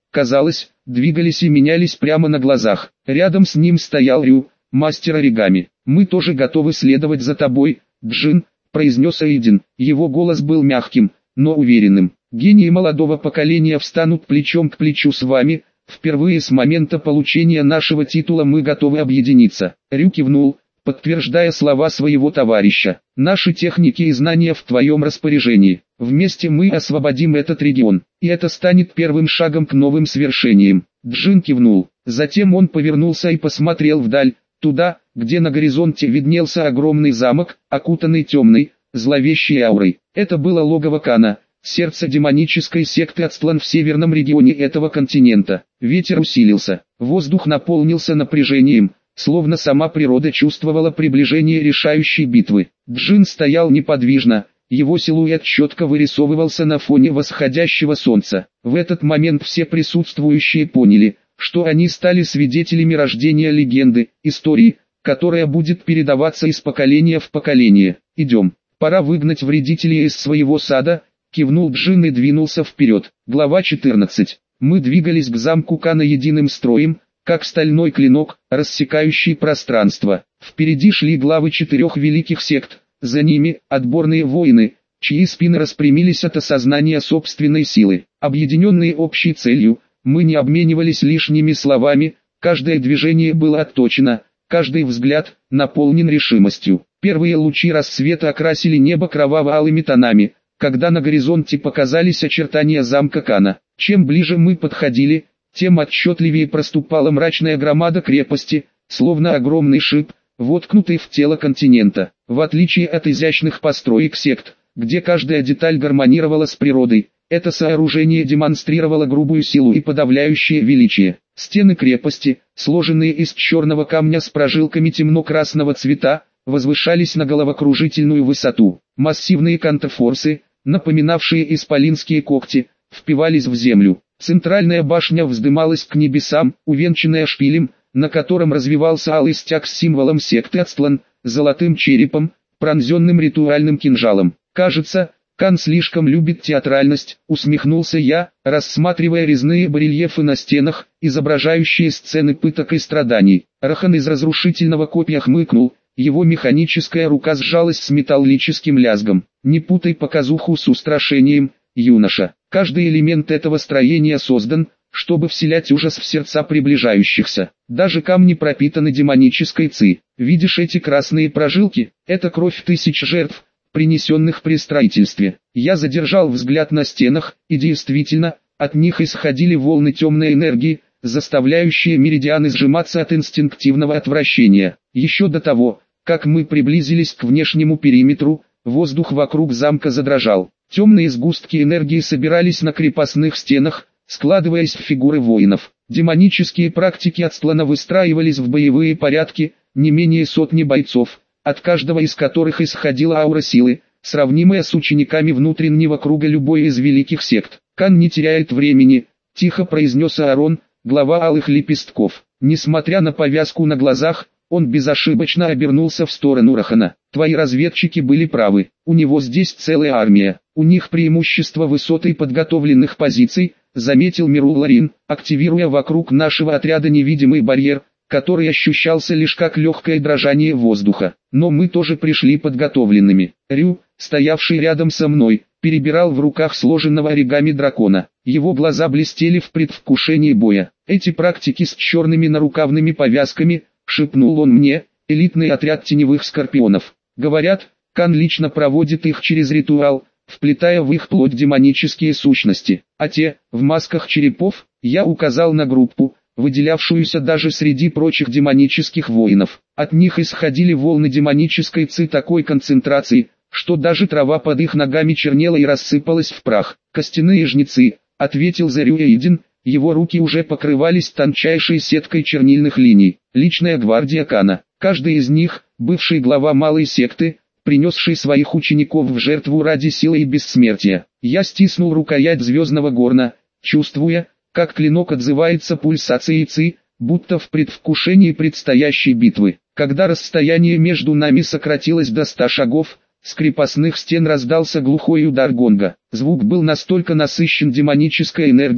казалось, двигались и менялись прямо на глазах. Рядом с ним стоял Рю, мастер оригами. «Мы тоже готовы следовать за тобой, Джин», — произнес Эйден. Его голос был мягким, но уверенным. «Гении молодого поколения встанут плечом к плечу с вами. Впервые с момента получения нашего титула мы готовы объединиться». Рю кивнул, подтверждая слова своего товарища. «Наши техники и знания в твоем распоряжении. Вместе мы освободим этот регион, и это станет первым шагом к новым свершениям». Джин кивнул. Затем он повернулся и посмотрел вдаль, туда, где на горизонте виднелся огромный замок, окутанный темной, зловещей аурой. Это было логово Кана, сердце демонической секты Ацтлан в северном регионе этого континента. Ветер усилился, воздух наполнился напряжением, словно сама природа чувствовала приближение решающей битвы. Джин стоял неподвижно, его силуэт четко вырисовывался на фоне восходящего солнца. В этот момент все присутствующие поняли, что они стали свидетелями рождения легенды, истории, которая будет передаваться из поколения в поколение. «Идем, пора выгнать вредителей из своего сада», — кивнул Джин и двинулся вперед. Глава четырнадцать. Мы двигались к замку Кана единым строем, как стальной клинок, рассекающий пространство. Впереди шли главы четырех великих сект, за ними отборные воины, чьи спины распрямились от осознания собственной силы. Объединенные общей целью, мы не обменивались лишними словами, каждое движение было отточено, каждый взгляд наполнен решимостью. Первые лучи рассвета окрасили небо кроваво-алыми тонами, когда на горизонте показались очертания замка Кана. Чем ближе мы подходили, тем отчетливее проступала мрачная громада крепости, словно огромный шип, воткнутый в тело континента. В отличие от изящных построек сект, где каждая деталь гармонировала с природой, это сооружение демонстрировало грубую силу и подавляющее величие. Стены крепости, сложенные из черного камня с прожилками темно-красного цвета, возвышались на головокружительную высоту. Массивные контрфорсы, напоминавшие исполинские когти, впивались в землю. Центральная башня вздымалась к небесам, увенчанная шпилем, на котором развивался алый стяг с символом секты Ацтлан, золотым черепом, пронзенным ритуальным кинжалом. «Кажется, Кан слишком любит театральность», — усмехнулся я, рассматривая резные барельефы на стенах, изображающие сцены пыток и страданий. Рахан из разрушительного копья хмыкнул, его механическая рука сжалась с металлическим лязгом. «Не путай показуху с устрашением, юноша. Каждый элемент этого строения создан, чтобы вселять ужас в сердца приближающихся. Даже камни пропитаны демонической ци. Видишь эти красные прожилки? Это кровь тысяч жертв, принесенных при строительстве». Я задержал взгляд на стенах, и действительно, от них исходили волны темной энергии, заставляющие меридианы сжиматься от инстинктивного отвращения. Еще до того, как мы приблизились к внешнему периметру, воздух вокруг замка задрожал. Темные сгустки энергии собирались на крепостных стенах, складываясь в фигуры воинов. Демонические практики Ацтлана выстраивались в боевые порядки, не менее сотни бойцов, от каждого из которых исходила аура силы, сравнимая с учениками внутреннего круга любой из великих сект. «Кан не теряет времени», — тихо произнес Аарон, глава Алых Лепестков. Несмотря на повязку на глазах, он безошибочно обернулся в сторону Рахана. «Твои разведчики были правы, у него здесь целая армия, у них преимущество высоты подготовленных позиций», — заметил Мирул Ларин, активируя вокруг нашего отряда невидимый барьер, который ощущался лишь как легкое дрожание воздуха. «Но мы тоже пришли подготовленными». Рю, стоявший рядом со мной, перебирал в руках сложенного оригами дракона. Его глаза блестели в предвкушении боя. «Эти практики с черными нарукавными повязками», — шепнул он мне, — «элитный отряд теневых скорпионов. Говорят, Кан лично проводит их через ритуал, вплетая в их плоть демонические сущности. А те, в масках черепов», — я указал на группу, выделявшуюся даже среди прочих демонических воинов. От них исходили волны демонической ци такой концентрации, что даже трава под их ногами чернела и рассыпалась в прах. «Костяные жнецы», — ответил Зарю Эйден, его руки уже покрывались тончайшей сеткой чернильных линий. «Личная гвардия Кана. Каждый из них, бывший глава малой секты, принесший своих учеников в жертву ради силы и бессмертия». Я стиснул рукоять звездного горна, чувствуя, как клинок отзывается пульсацией ци, будто в предвкушении предстоящей битвы. Когда расстояние между нами сократилось до ста шагов, с крепостных стен раздался глухой удар гонга. Звук был настолько насыщен демонической энергией,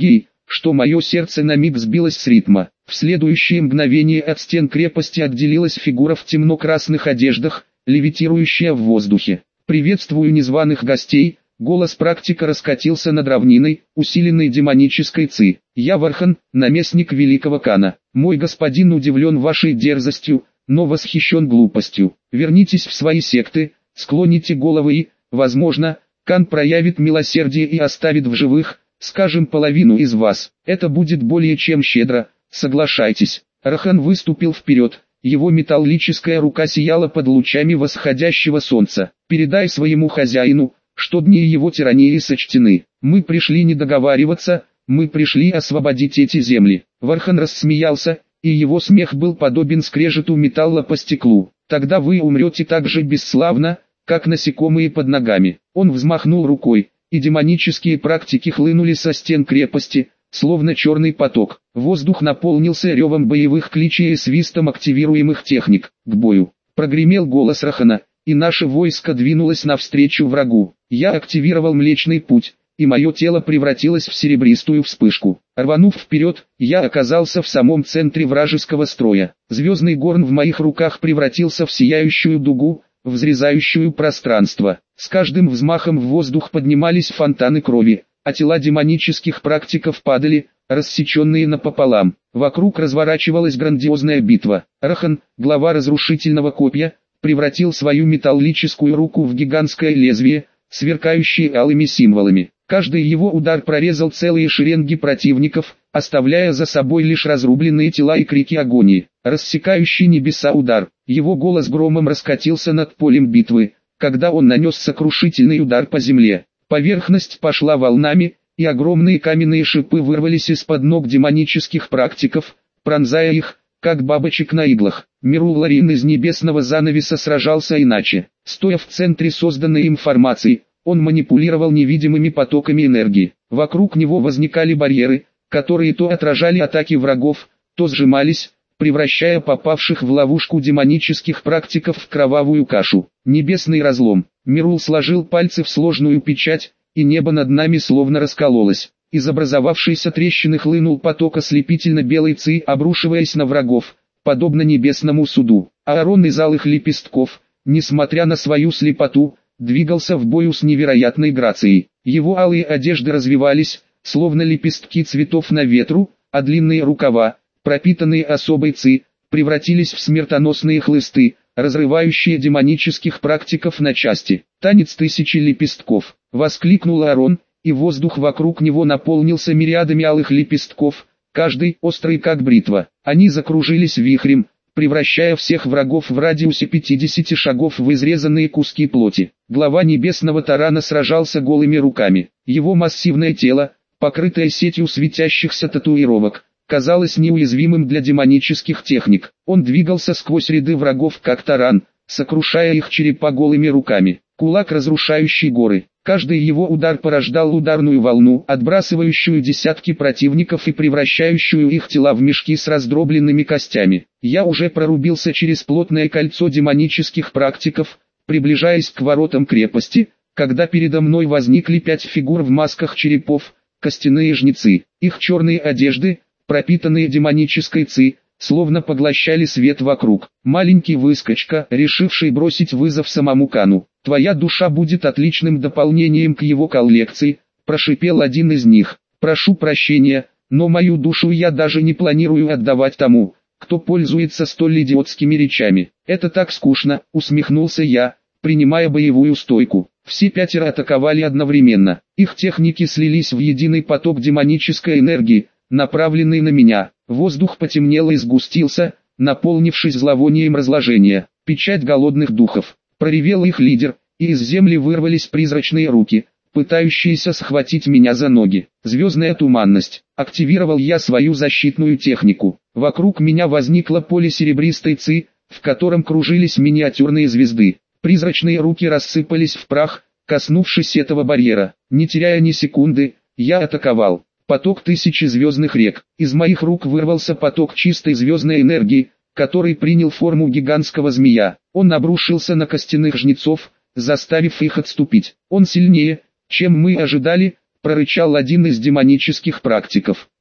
что мое сердце на миг сбилось с ритма. В следующее мгновение от стен крепости отделилась фигура в темно-красных одеждах, левитирующая в воздухе. «Приветствую незваных гостей!» Голос практика раскатился над равниной, усиленной демонической ци. «Я Вархан, наместник великого Кана. Мой господин удивлен вашей дерзостью, но восхищен глупостью. Вернитесь в свои секты, склоните головы и, возможно, Кан проявит милосердие и оставит в живых, скажем, половину из вас. Это будет более чем щедро, соглашайтесь». Рахан выступил вперед, его металлическая рука сияла под лучами восходящего солнца. «Передай своему хозяину, что дни его тирании сочтены. Мы пришли не договариваться, мы пришли освободить эти земли». Вархан рассмеялся, и его смех был подобен скрежету металла по стеклу. «Тогда вы умрете так же бесславно, как насекомые под ногами». Он взмахнул рукой, и демонические практики хлынули со стен крепости, словно черный поток. Воздух наполнился ревом боевых кличей и свистом активируемых техник. «К бою!» Прогремел голос Рахана, и наше войско двинулось навстречу врагу. Я активировал Млечный Путь, и мое тело превратилось в серебристую вспышку. Рванув вперед, я оказался в самом центре вражеского строя. Звездный горн в моих руках превратился в сияющую дугу, взрезающую пространство. С каждым взмахом в воздух поднимались фонтаны крови, а тела демонических практиков падали, рассеченные напополам. Вокруг разворачивалась грандиозная битва. Рахан, глава разрушительного копья, превратил свою металлическую руку в гигантское лезвие, сверкающее алыми символами. Каждый его удар прорезал целые шеренги противников, оставляя за собой лишь разрубленные тела и крики агонии. Рассекающий небеса удар. Его голос громом раскатился над полем битвы, когда он нанес сокрушительный удар по земле. Поверхность пошла волнами, и огромные каменные шипы вырвались из-под ног демонических практиков, пронзая их, как бабочек на иглах. Мирул Ларин из небесного занавеса сражался иначе. Стоя в центре созданной им формации, он манипулировал невидимыми потоками энергии. Вокруг него возникали барьеры, которые то отражали атаки врагов, то сжимались, превращая попавших в ловушку демонических практиков в кровавую кашу. Небесный разлом. Мирул сложил пальцы в сложную печать, и небо над нами словно раскололось. Из образовавшейся трещины хлынул поток ослепительно-белой ци, обрушиваясь на врагов, подобно небесному суду. Аарон из алых лепестков, несмотря на свою слепоту, двигался в бою с невероятной грацией. Его алые одежды развивались, словно лепестки цветов на ветру, а длинные рукава, пропитанные особой ци, превратились в смертоносные хлысты, разрывающие демонических практиков на части. «Танец тысячи лепестков!» — воскликнул Аарон, и воздух вокруг него наполнился мириадами алых лепестков, каждый острый как бритва. Они закружились вихрем, превращая всех врагов в радиусе пятидесяти шагов в изрезанные куски плоти. Глава небесного тарана сражался голыми руками. Его массивное тело, покрытое сетью светящихся татуировок, казалось неуязвимым для демонических техник. Он двигался сквозь ряды врагов как таран, сокрушая их черепа голыми руками. Кулак, разрушающий горы. Каждый его удар порождал ударную волну, отбрасывающую десятки противников и превращающую их тела в мешки с раздробленными костями. Я уже прорубился через плотное кольцо демонических практиков, приближаясь к воротам крепости, когда передо мной возникли пять фигур в масках черепов, костяные жнецы. Их черные одежды, пропитанные демонической ци, словно поглощали свет вокруг. Маленький выскочка, решивший бросить вызов самому Кану. «Твоя душа будет отличным дополнением к его коллекции», – прошипел один из них. «Прошу прощения, но мою душу я даже не планирую отдавать тому, кто пользуется столь идиотскими речами». «Это так скучно», – усмехнулся я, принимая боевую стойку. Все пятеро атаковали одновременно. Их техники слились в единый поток демонической энергии, направленный на меня. Воздух потемнел и сгустился, наполнившись зловонием разложения. «Печать голодных духов», — проревел их лидер, и из земли вырвались призрачные руки, пытающиеся схватить меня за ноги. «Звездная туманность». Активировал я свою защитную технику. Вокруг меня возникло поле серебристой ци, в котором кружились миниатюрные звезды. Призрачные руки рассыпались в прах, коснувшись этого барьера. Не теряя ни секунды, я атаковал. Поток тысячи звездных рек. Из моих рук вырвался поток чистой звездной энергии, который принял форму гигантского змея. Он обрушился на костяных жнецов, заставив их отступить. «Он сильнее, чем мы ожидали», — прорычал один из демонических практиков.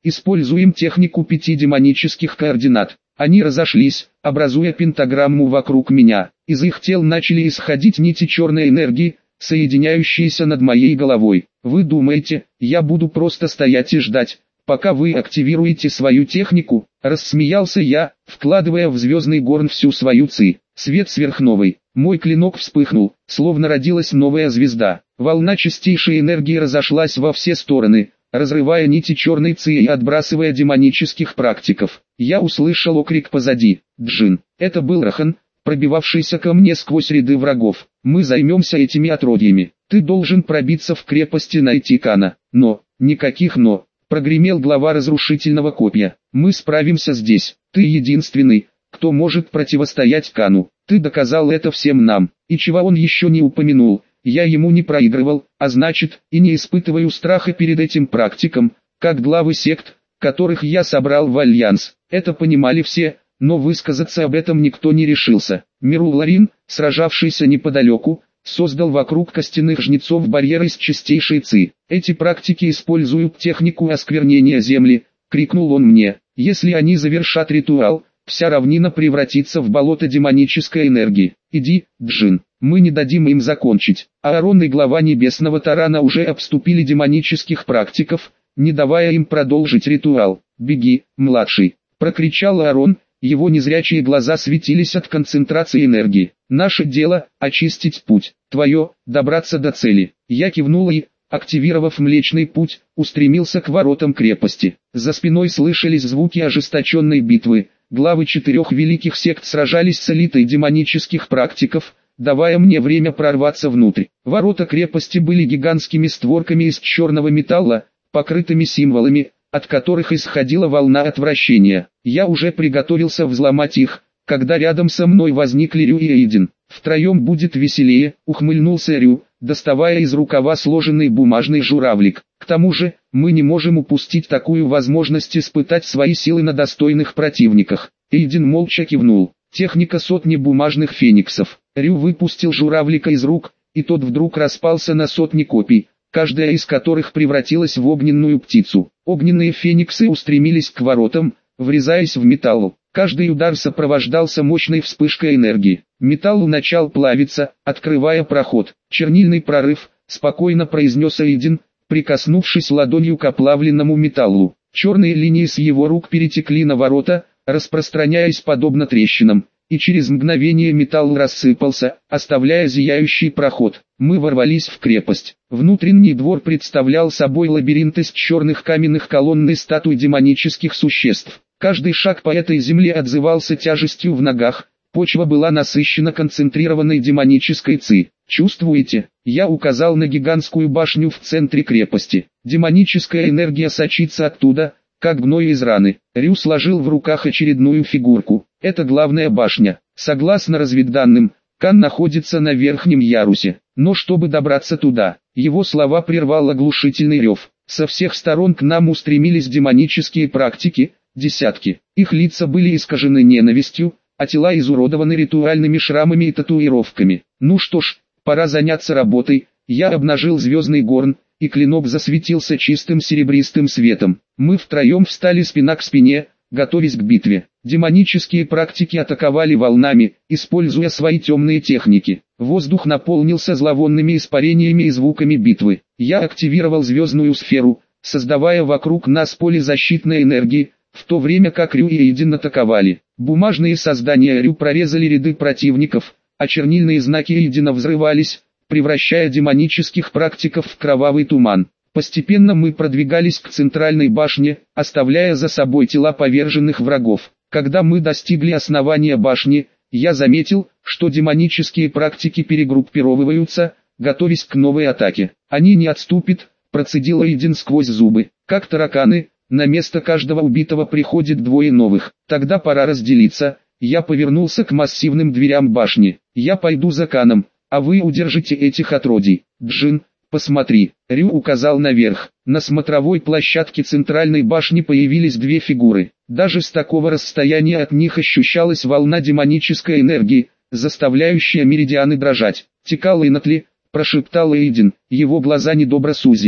Используем технику пяти демонических координат. Они разошлись, образуя пентаграмму вокруг меня. Из их тел начали исходить нити черной энергии, соединяющиеся над моей головой. Вы думаете, я буду просто стоять и ждать, пока вы активируете свою технику? Рассмеялся я, вкладывая в звездный горн всю свою ци. Свет сверхновой. Мой клинок вспыхнул, словно родилась новая звезда. Волна чистейшей энергии разошлась во все стороны, разрывая нити черной ци и отбрасывая демонических практиков. Я услышал окрик позади. Джин. Это был Рахан, пробивавшийся ко мне сквозь ряды врагов. Мы займемся этими отродьями. Ты должен пробиться в крепости, найти Кана. Но, никаких но. Прогремел глава разрушительного копья. Мы справимся здесь. Ты единственный, кто может противостоять Кану. Ты доказал это всем нам. И чего он еще не упомянул. Я ему не проигрывал, а значит, и не испытываю страха перед этим практиком, как главы сект, которых я собрал в альянс. Это понимали все, но высказаться об этом никто не решился. Мирул-Ларин, сражавшийся неподалеку, создал вокруг костяных жнецов барьер из чистейшей ци. Эти практики используют технику осквернения земли, крикнул он мне. Если они завершат ритуал, вся равнина превратится в болото демонической энергии. Иди, Джин, мы не дадим им закончить. Аарон и глава небесного тарана уже обступили демонических практиков, не давая им продолжить ритуал. «Беги, младший!» – прокричал Аарон, его незрячие глаза светились от концентрации энергии. «Наше дело – очистить путь, твое – добраться до цели». Я кивнул и, активировав Млечный Путь, устремился к воротам крепости. За спиной слышались звуки ожесточенной битвы. Главы четырех великих сект сражались с элитой демонических практиков, давая мне время прорваться внутрь. Ворота крепости были гигантскими створками из черного металла, покрытыми символами, от которых исходила волна отвращения. Я уже приготовился взломать их, когда рядом со мной возникли Рю и Эйден. «Втроем будет веселее», — ухмыльнулся Рю, доставая из рукава сложенный бумажный журавлик. «К тому же, мы не можем упустить такую возможность испытать свои силы на достойных противниках». Эйден молча кивнул. Техника сотни бумажных фениксов. Рю выпустил журавлика из рук, и тот вдруг распался на сотни копий, каждая из которых превратилась в огненную птицу. Огненные фениксы устремились к воротам, врезаясь в металл. Каждый удар сопровождался мощной вспышкой энергии. Металл начал плавиться, открывая проход. «Чернильный прорыв», — спокойно произнес Эйден, прикоснувшись ладонью к оплавленному металлу. Черные линии с его рук перетекли на ворота, распространяясь подобно трещинам, и через мгновение металл рассыпался, оставляя зияющий проход. Мы ворвались в крепость. Внутренний двор представлял собой лабиринт из черных каменных колонн и статуй демонических существ. Каждый шаг по этой земле отзывался тяжестью в ногах, почва была насыщена концентрированной демонической ци. «Чувствуете?» Я указал на гигантскую башню в центре крепости. Демоническая энергия сочится оттуда, как гной из раны. Рю сложил в руках очередную фигурку. Это главная башня. Согласно разведданным, Кан находится на верхнем ярусе. Но чтобы добраться туда, его слова прервал оглушительный рев. Со всех сторон к нам устремились демонические практики, десятки. Их лица были искажены ненавистью, а тела изуродованы ритуальными шрамами и татуировками. Ну что ж, пора заняться работой. Я обнажил звездный горн, и клинок засветился чистым серебристым светом. Мы втроем встали спина к спине, готовясь к битве. Демонические практики атаковали волнами, используя свои темные техники. Воздух наполнился зловонными испарениями и звуками битвы. Я активировал звездную сферу, создавая вокруг нас поле защитной энергии, в то время как Рю и Эйден атаковали. Бумажные создания Рю прорезали ряды противников, а чернильные знаки Эйдена взрывались, превращая демонических практиков в кровавый туман. Постепенно мы продвигались к центральной башне, оставляя за собой тела поверженных врагов. Когда мы достигли основания башни, я заметил, что демонические практики перегруппировываются, готовясь к новой атаке. «Они не отступят», — процедил Эйден сквозь зубы. «Как тараканы, на место каждого убитого приходит двое новых. Тогда пора разделиться». Я повернулся к массивным дверям башни. «Я пойду за Каном, а вы удержите этих отродий. Джин, посмотри». Рю указал наверх. На смотровой площадке центральной башни появились две фигуры. Даже с такого расстояния от них ощущалась волна демонической энергии, заставляющая меридианы дрожать. «Текал Инатли», — прошептал Эйден, его глаза недобро сузились.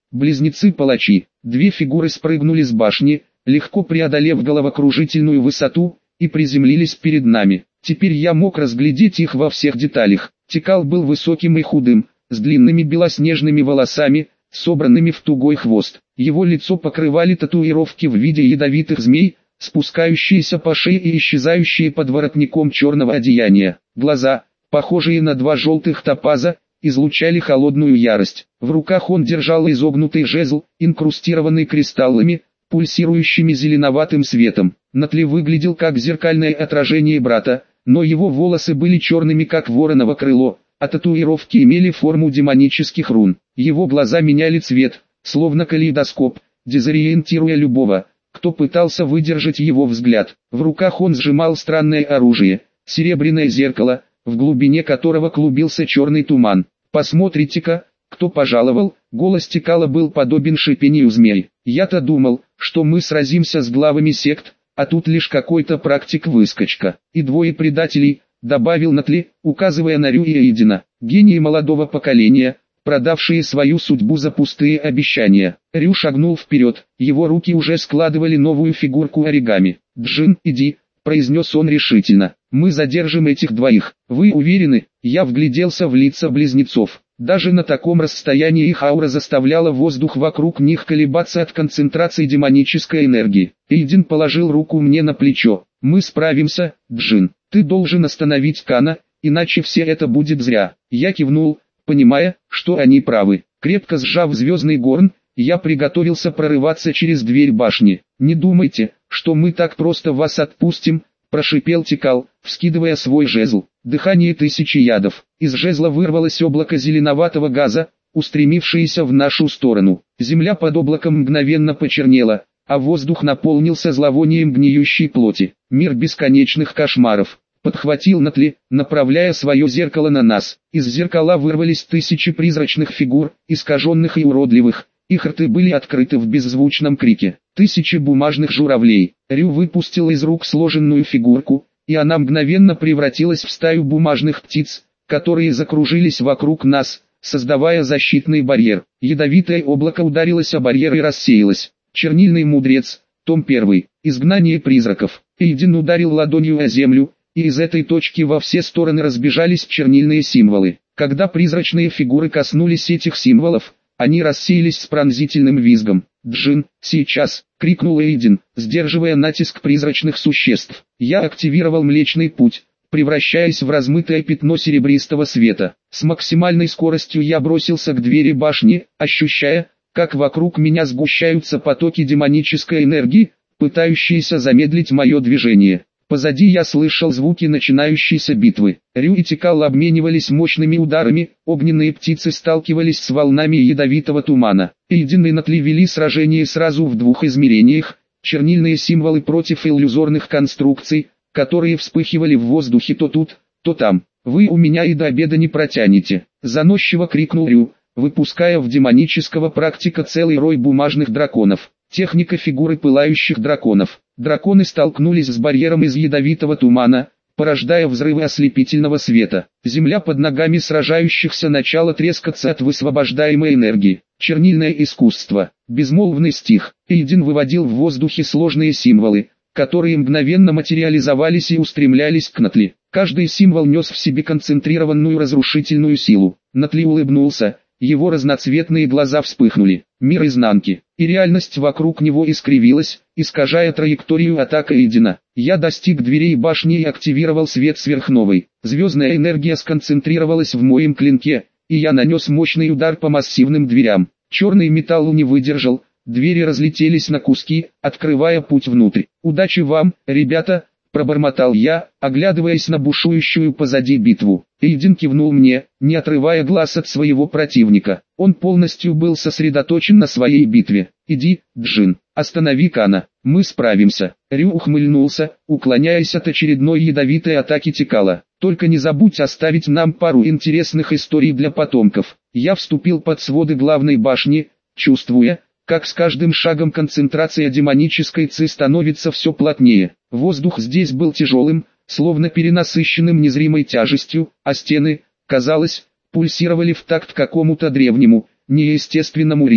близнецы-палачи. Две фигуры спрыгнули с башни, легко преодолев головокружительную высоту, и приземлились перед нами. Теперь я мог разглядеть их во всех деталях. Тикал был высоким и худым, с длинными белоснежными волосами, собранными в тугой хвост. Его лицо покрывали татуировки в виде ядовитых змей, спускающиеся по шее и исчезающие под воротником черного одеяния. Глаза, похожие на два желтых топаза, излучали холодную ярость. В руках он держал изогнутый жезл, инкрустированный кристаллами, пульсирующими зеленоватым светом. Натли выглядел как зеркальное отражение брата, но его волосы были черными как вороново крыло, а татуировки имели форму демонических рун. Его глаза меняли цвет, словно калейдоскоп, дезориентируя любого, кто пытался выдержать его взгляд. В руках он сжимал странное оружие, серебряное зеркало, в глубине которого клубился черный туман. «Посмотрите-ка, кто пожаловал!» Голос Тикала был подобен шипению змей. «Я-то думал, что мы сразимся с главами сект, а тут лишь какой-то практик-выскочка. И двое предателей», — добавил Натли, указывая на Рю и Эйдена, гении молодого поколения, продавшие свою судьбу за пустые обещания. Рю шагнул вперед, его руки уже складывали новую фигурку оригами. «Джин, иди», — произнес он решительно, — «мы задержим этих двоих». «Вы уверены?» Я вгляделся в лица близнецов. Даже на таком расстоянии их аура заставляла воздух вокруг них колебаться от концентрации демонической энергии. Эйден положил руку мне на плечо. «Мы справимся, Джин. Ты должен остановить Кана, иначе все это будет зря». Я кивнул, понимая, что они правы. Крепко сжав звездный горн, я приготовился прорываться через дверь башни. «Не думайте, что мы так просто вас отпустим», — прошипел Тикал, вскидывая свой жезл. Дыхание тысячи ядов. Из жезла вырвалось облако зеленоватого газа, устремившееся в нашу сторону. Земля под облаком мгновенно почернела, а воздух наполнился зловонием гниющей плоти. «Мир бесконечных кошмаров», — подхватил Натли, направляя свое зеркало на нас. Из зеркала вырвались тысячи призрачных фигур, искаженных и уродливых. Их рты были открыты в беззвучном крике. Тысячи бумажных журавлей. Рю выпустил из рук сложенную фигурку, и она мгновенно превратилась в стаю бумажных птиц, которые закружились вокруг нас, создавая защитный барьер. Ядовитое облако ударилось о барьер и рассеялось. Чернильный мудрец, том первый. Изгнание призраков. Эйден ударил ладонью о землю, и из этой точки во все стороны разбежались чернильные символы. Когда призрачные фигуры коснулись этих символов, они рассеялись с пронзительным визгом. «Джин, сейчас!» — крикнул Эйден, сдерживая натиск призрачных существ. Я активировал Млечный Путь, превращаясь в размытое пятно серебристого света. С максимальной скоростью я бросился к двери башни, ощущая, как вокруг меня сгущаются потоки демонической энергии, пытающиеся замедлить мое движение. Позади я слышал звуки начинающейся битвы. Рю и Тикал обменивались мощными ударами, огненные птицы сталкивались с волнами ядовитого тумана. Эйден и Натли вели сражение сразу в двух измерениях, чернильные символы против иллюзорных конструкций, которые вспыхивали в воздухе то тут, то там. «Вы у меня и до обеда не протянете», — заносчиво крикнул Рю, выпуская в демонического практика целый рой бумажных драконов. Техника фигуры пылающих драконов. Драконы столкнулись с барьером из ядовитого тумана, порождая взрывы ослепительного света. Земля под ногами сражающихся начала трескаться от высвобождаемой энергии. Чернильное искусство. Безмолвный стих. Эйден выводил в воздухе сложные символы, которые мгновенно материализовались и устремлялись к Натли. Каждый символ нес в себе концентрированную разрушительную силу. Натли улыбнулся. Его разноцветные глаза вспыхнули. Мир изнанки. И реальность вокруг него искривилась, искажая траекторию атак Эйдена. Я достиг дверей башни и активировал свет сверхновой. Звездная энергия сконцентрировалась в моем клинке, и я нанес мощный удар по массивным дверям. Черный металл не выдержал, двери разлетелись на куски, открывая путь внутрь. «Удачи вам, ребята!» — пробормотал я, оглядываясь на бушующую позади битву. Эйден кивнул мне, не отрывая глаз от своего противника. Он полностью был сосредоточен на своей битве. «Иди, Джин, останови Кана, мы справимся». Рю ухмыльнулся, уклоняясь от очередной ядовитой атаки Тикала. «Только не забудь оставить нам пару интересных историй для потомков». Я вступил под своды главной башни, чувствуя, как с каждым шагом концентрация демонической ци становится все плотнее. Воздух здесь был тяжелым, словно перенасыщенным незримой тяжестью, а стены, казалось, пульсировали в такт какому-то древнему, неестественному ритму.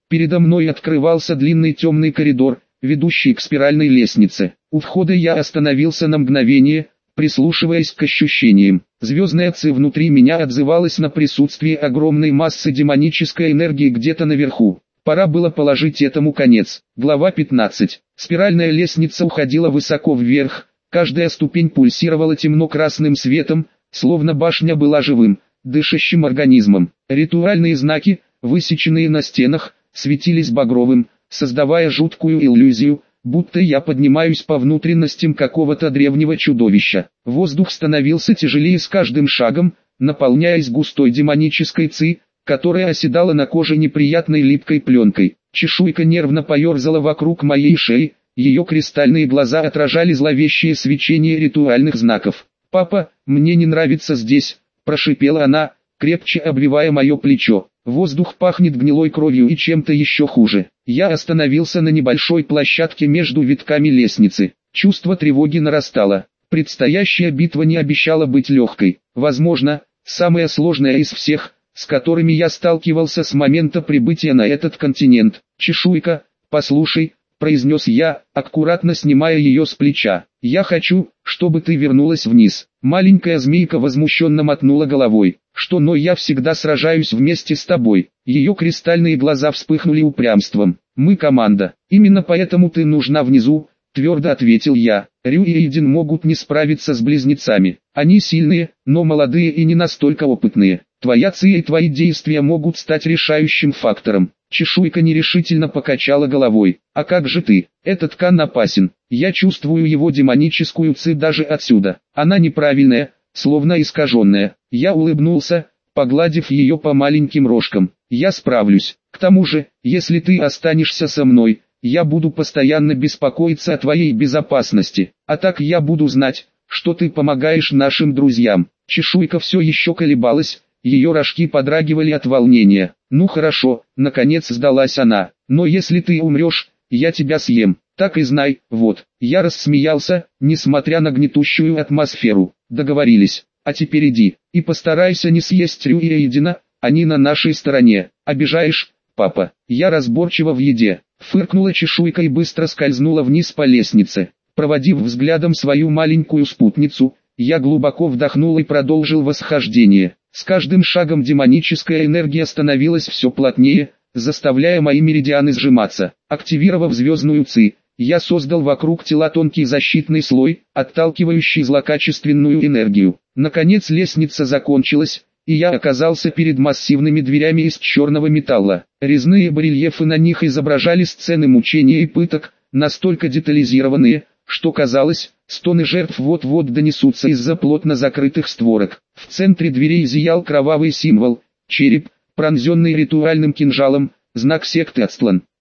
Передо мной открывался длинный темный коридор, ведущий к спиральной лестнице. У входа я остановился на мгновение, прислушиваясь к ощущениям. Звездная ци внутри меня отзывалась на присутствие огромной массы демонической энергии где-то наверху. Пора было положить этому конец. Глава пятнадцать. Спиральная лестница уходила высоко вверх, каждая ступень пульсировала темно-красным светом, словно башня была живым, дышащим организмом. Ритуальные знаки, высеченные на стенах, светились багровым, создавая жуткую иллюзию, будто я поднимаюсь по внутренностям какого-то древнего чудовища. Воздух становился тяжелее с каждым шагом, наполняясь густой демонической ци, которая оседала на коже неприятной липкой пленкой. Чешуйка нервно поерзала вокруг моей шеи, ее кристальные глаза отражали зловещее свечение ритуальных знаков. «Папа, мне не нравится здесь», – прошипела она, крепче обвивая мое плечо. «Воздух пахнет гнилой кровью и чем-то еще хуже». Я остановился на небольшой площадке между витками лестницы. Чувство тревоги нарастало. Предстоящая битва не обещала быть легкой. Возможно, самая сложная из всех, с которыми я сталкивался с момента прибытия на этот континент. «Чешуйка, послушай», – произнес я, аккуратно снимая ее с плеча. «Я хочу, чтобы ты вернулась вниз». Маленькая змейка возмущенно мотнула головой. «Что, но я всегда сражаюсь вместе с тобой». Ее кристальные глаза вспыхнули упрямством. «Мы команда. Именно поэтому ты нужна внизу», – твердо ответил я. «Рю и Эйден могут не справиться с близнецами. Они сильные, но молодые и не настолько опытные. Твоя ци и твои действия могут стать решающим фактором». Чешуйка нерешительно покачала головой. «А как же ты? Этот Кан опасен. Я чувствую его демоническую ци даже отсюда. Она неправильная, словно искаженная». Я улыбнулся, погладив ее по маленьким рожкам. «Я справлюсь. К тому же, если ты останешься со мной, я буду постоянно беспокоиться о твоей безопасности. А так я буду знать, что ты помогаешь нашим друзьям». Чешуйка все еще колебалась. Ее рожки подрагивали от волнения. «Ну хорошо», — наконец сдалась она. «Но если ты умрешь, я тебя съем. Так и знай, вот». Я рассмеялся, несмотря на гнетущую атмосферу. «Договорились. А теперь иди, и постарайся не съесть Рю и Эйдена, они на нашей стороне. Обижаешь, папа?» Я разборчиво в еде. Фыркнула чешуйка и быстро скользнула вниз по лестнице. Проводив взглядом свою маленькую спутницу, я глубоко вдохнул и продолжил восхождение. С каждым шагом демоническая энергия становилась все плотнее, заставляя мои меридианы сжиматься. Активировав звездную ци, я создал вокруг тела тонкий защитный слой, отталкивающий злокачественную энергию. Наконец лестница закончилась, и я оказался перед массивными дверями из черного металла. Резные барельефы на них изображали сцены мучения и пыток, настолько детализированные, что казалось, стоны жертв вот-вот донесутся из-за плотно закрытых створок. В центре дверей зиял кровавый символ – череп, пронзенный ритуальным кинжалом, знак секты Ацтлан.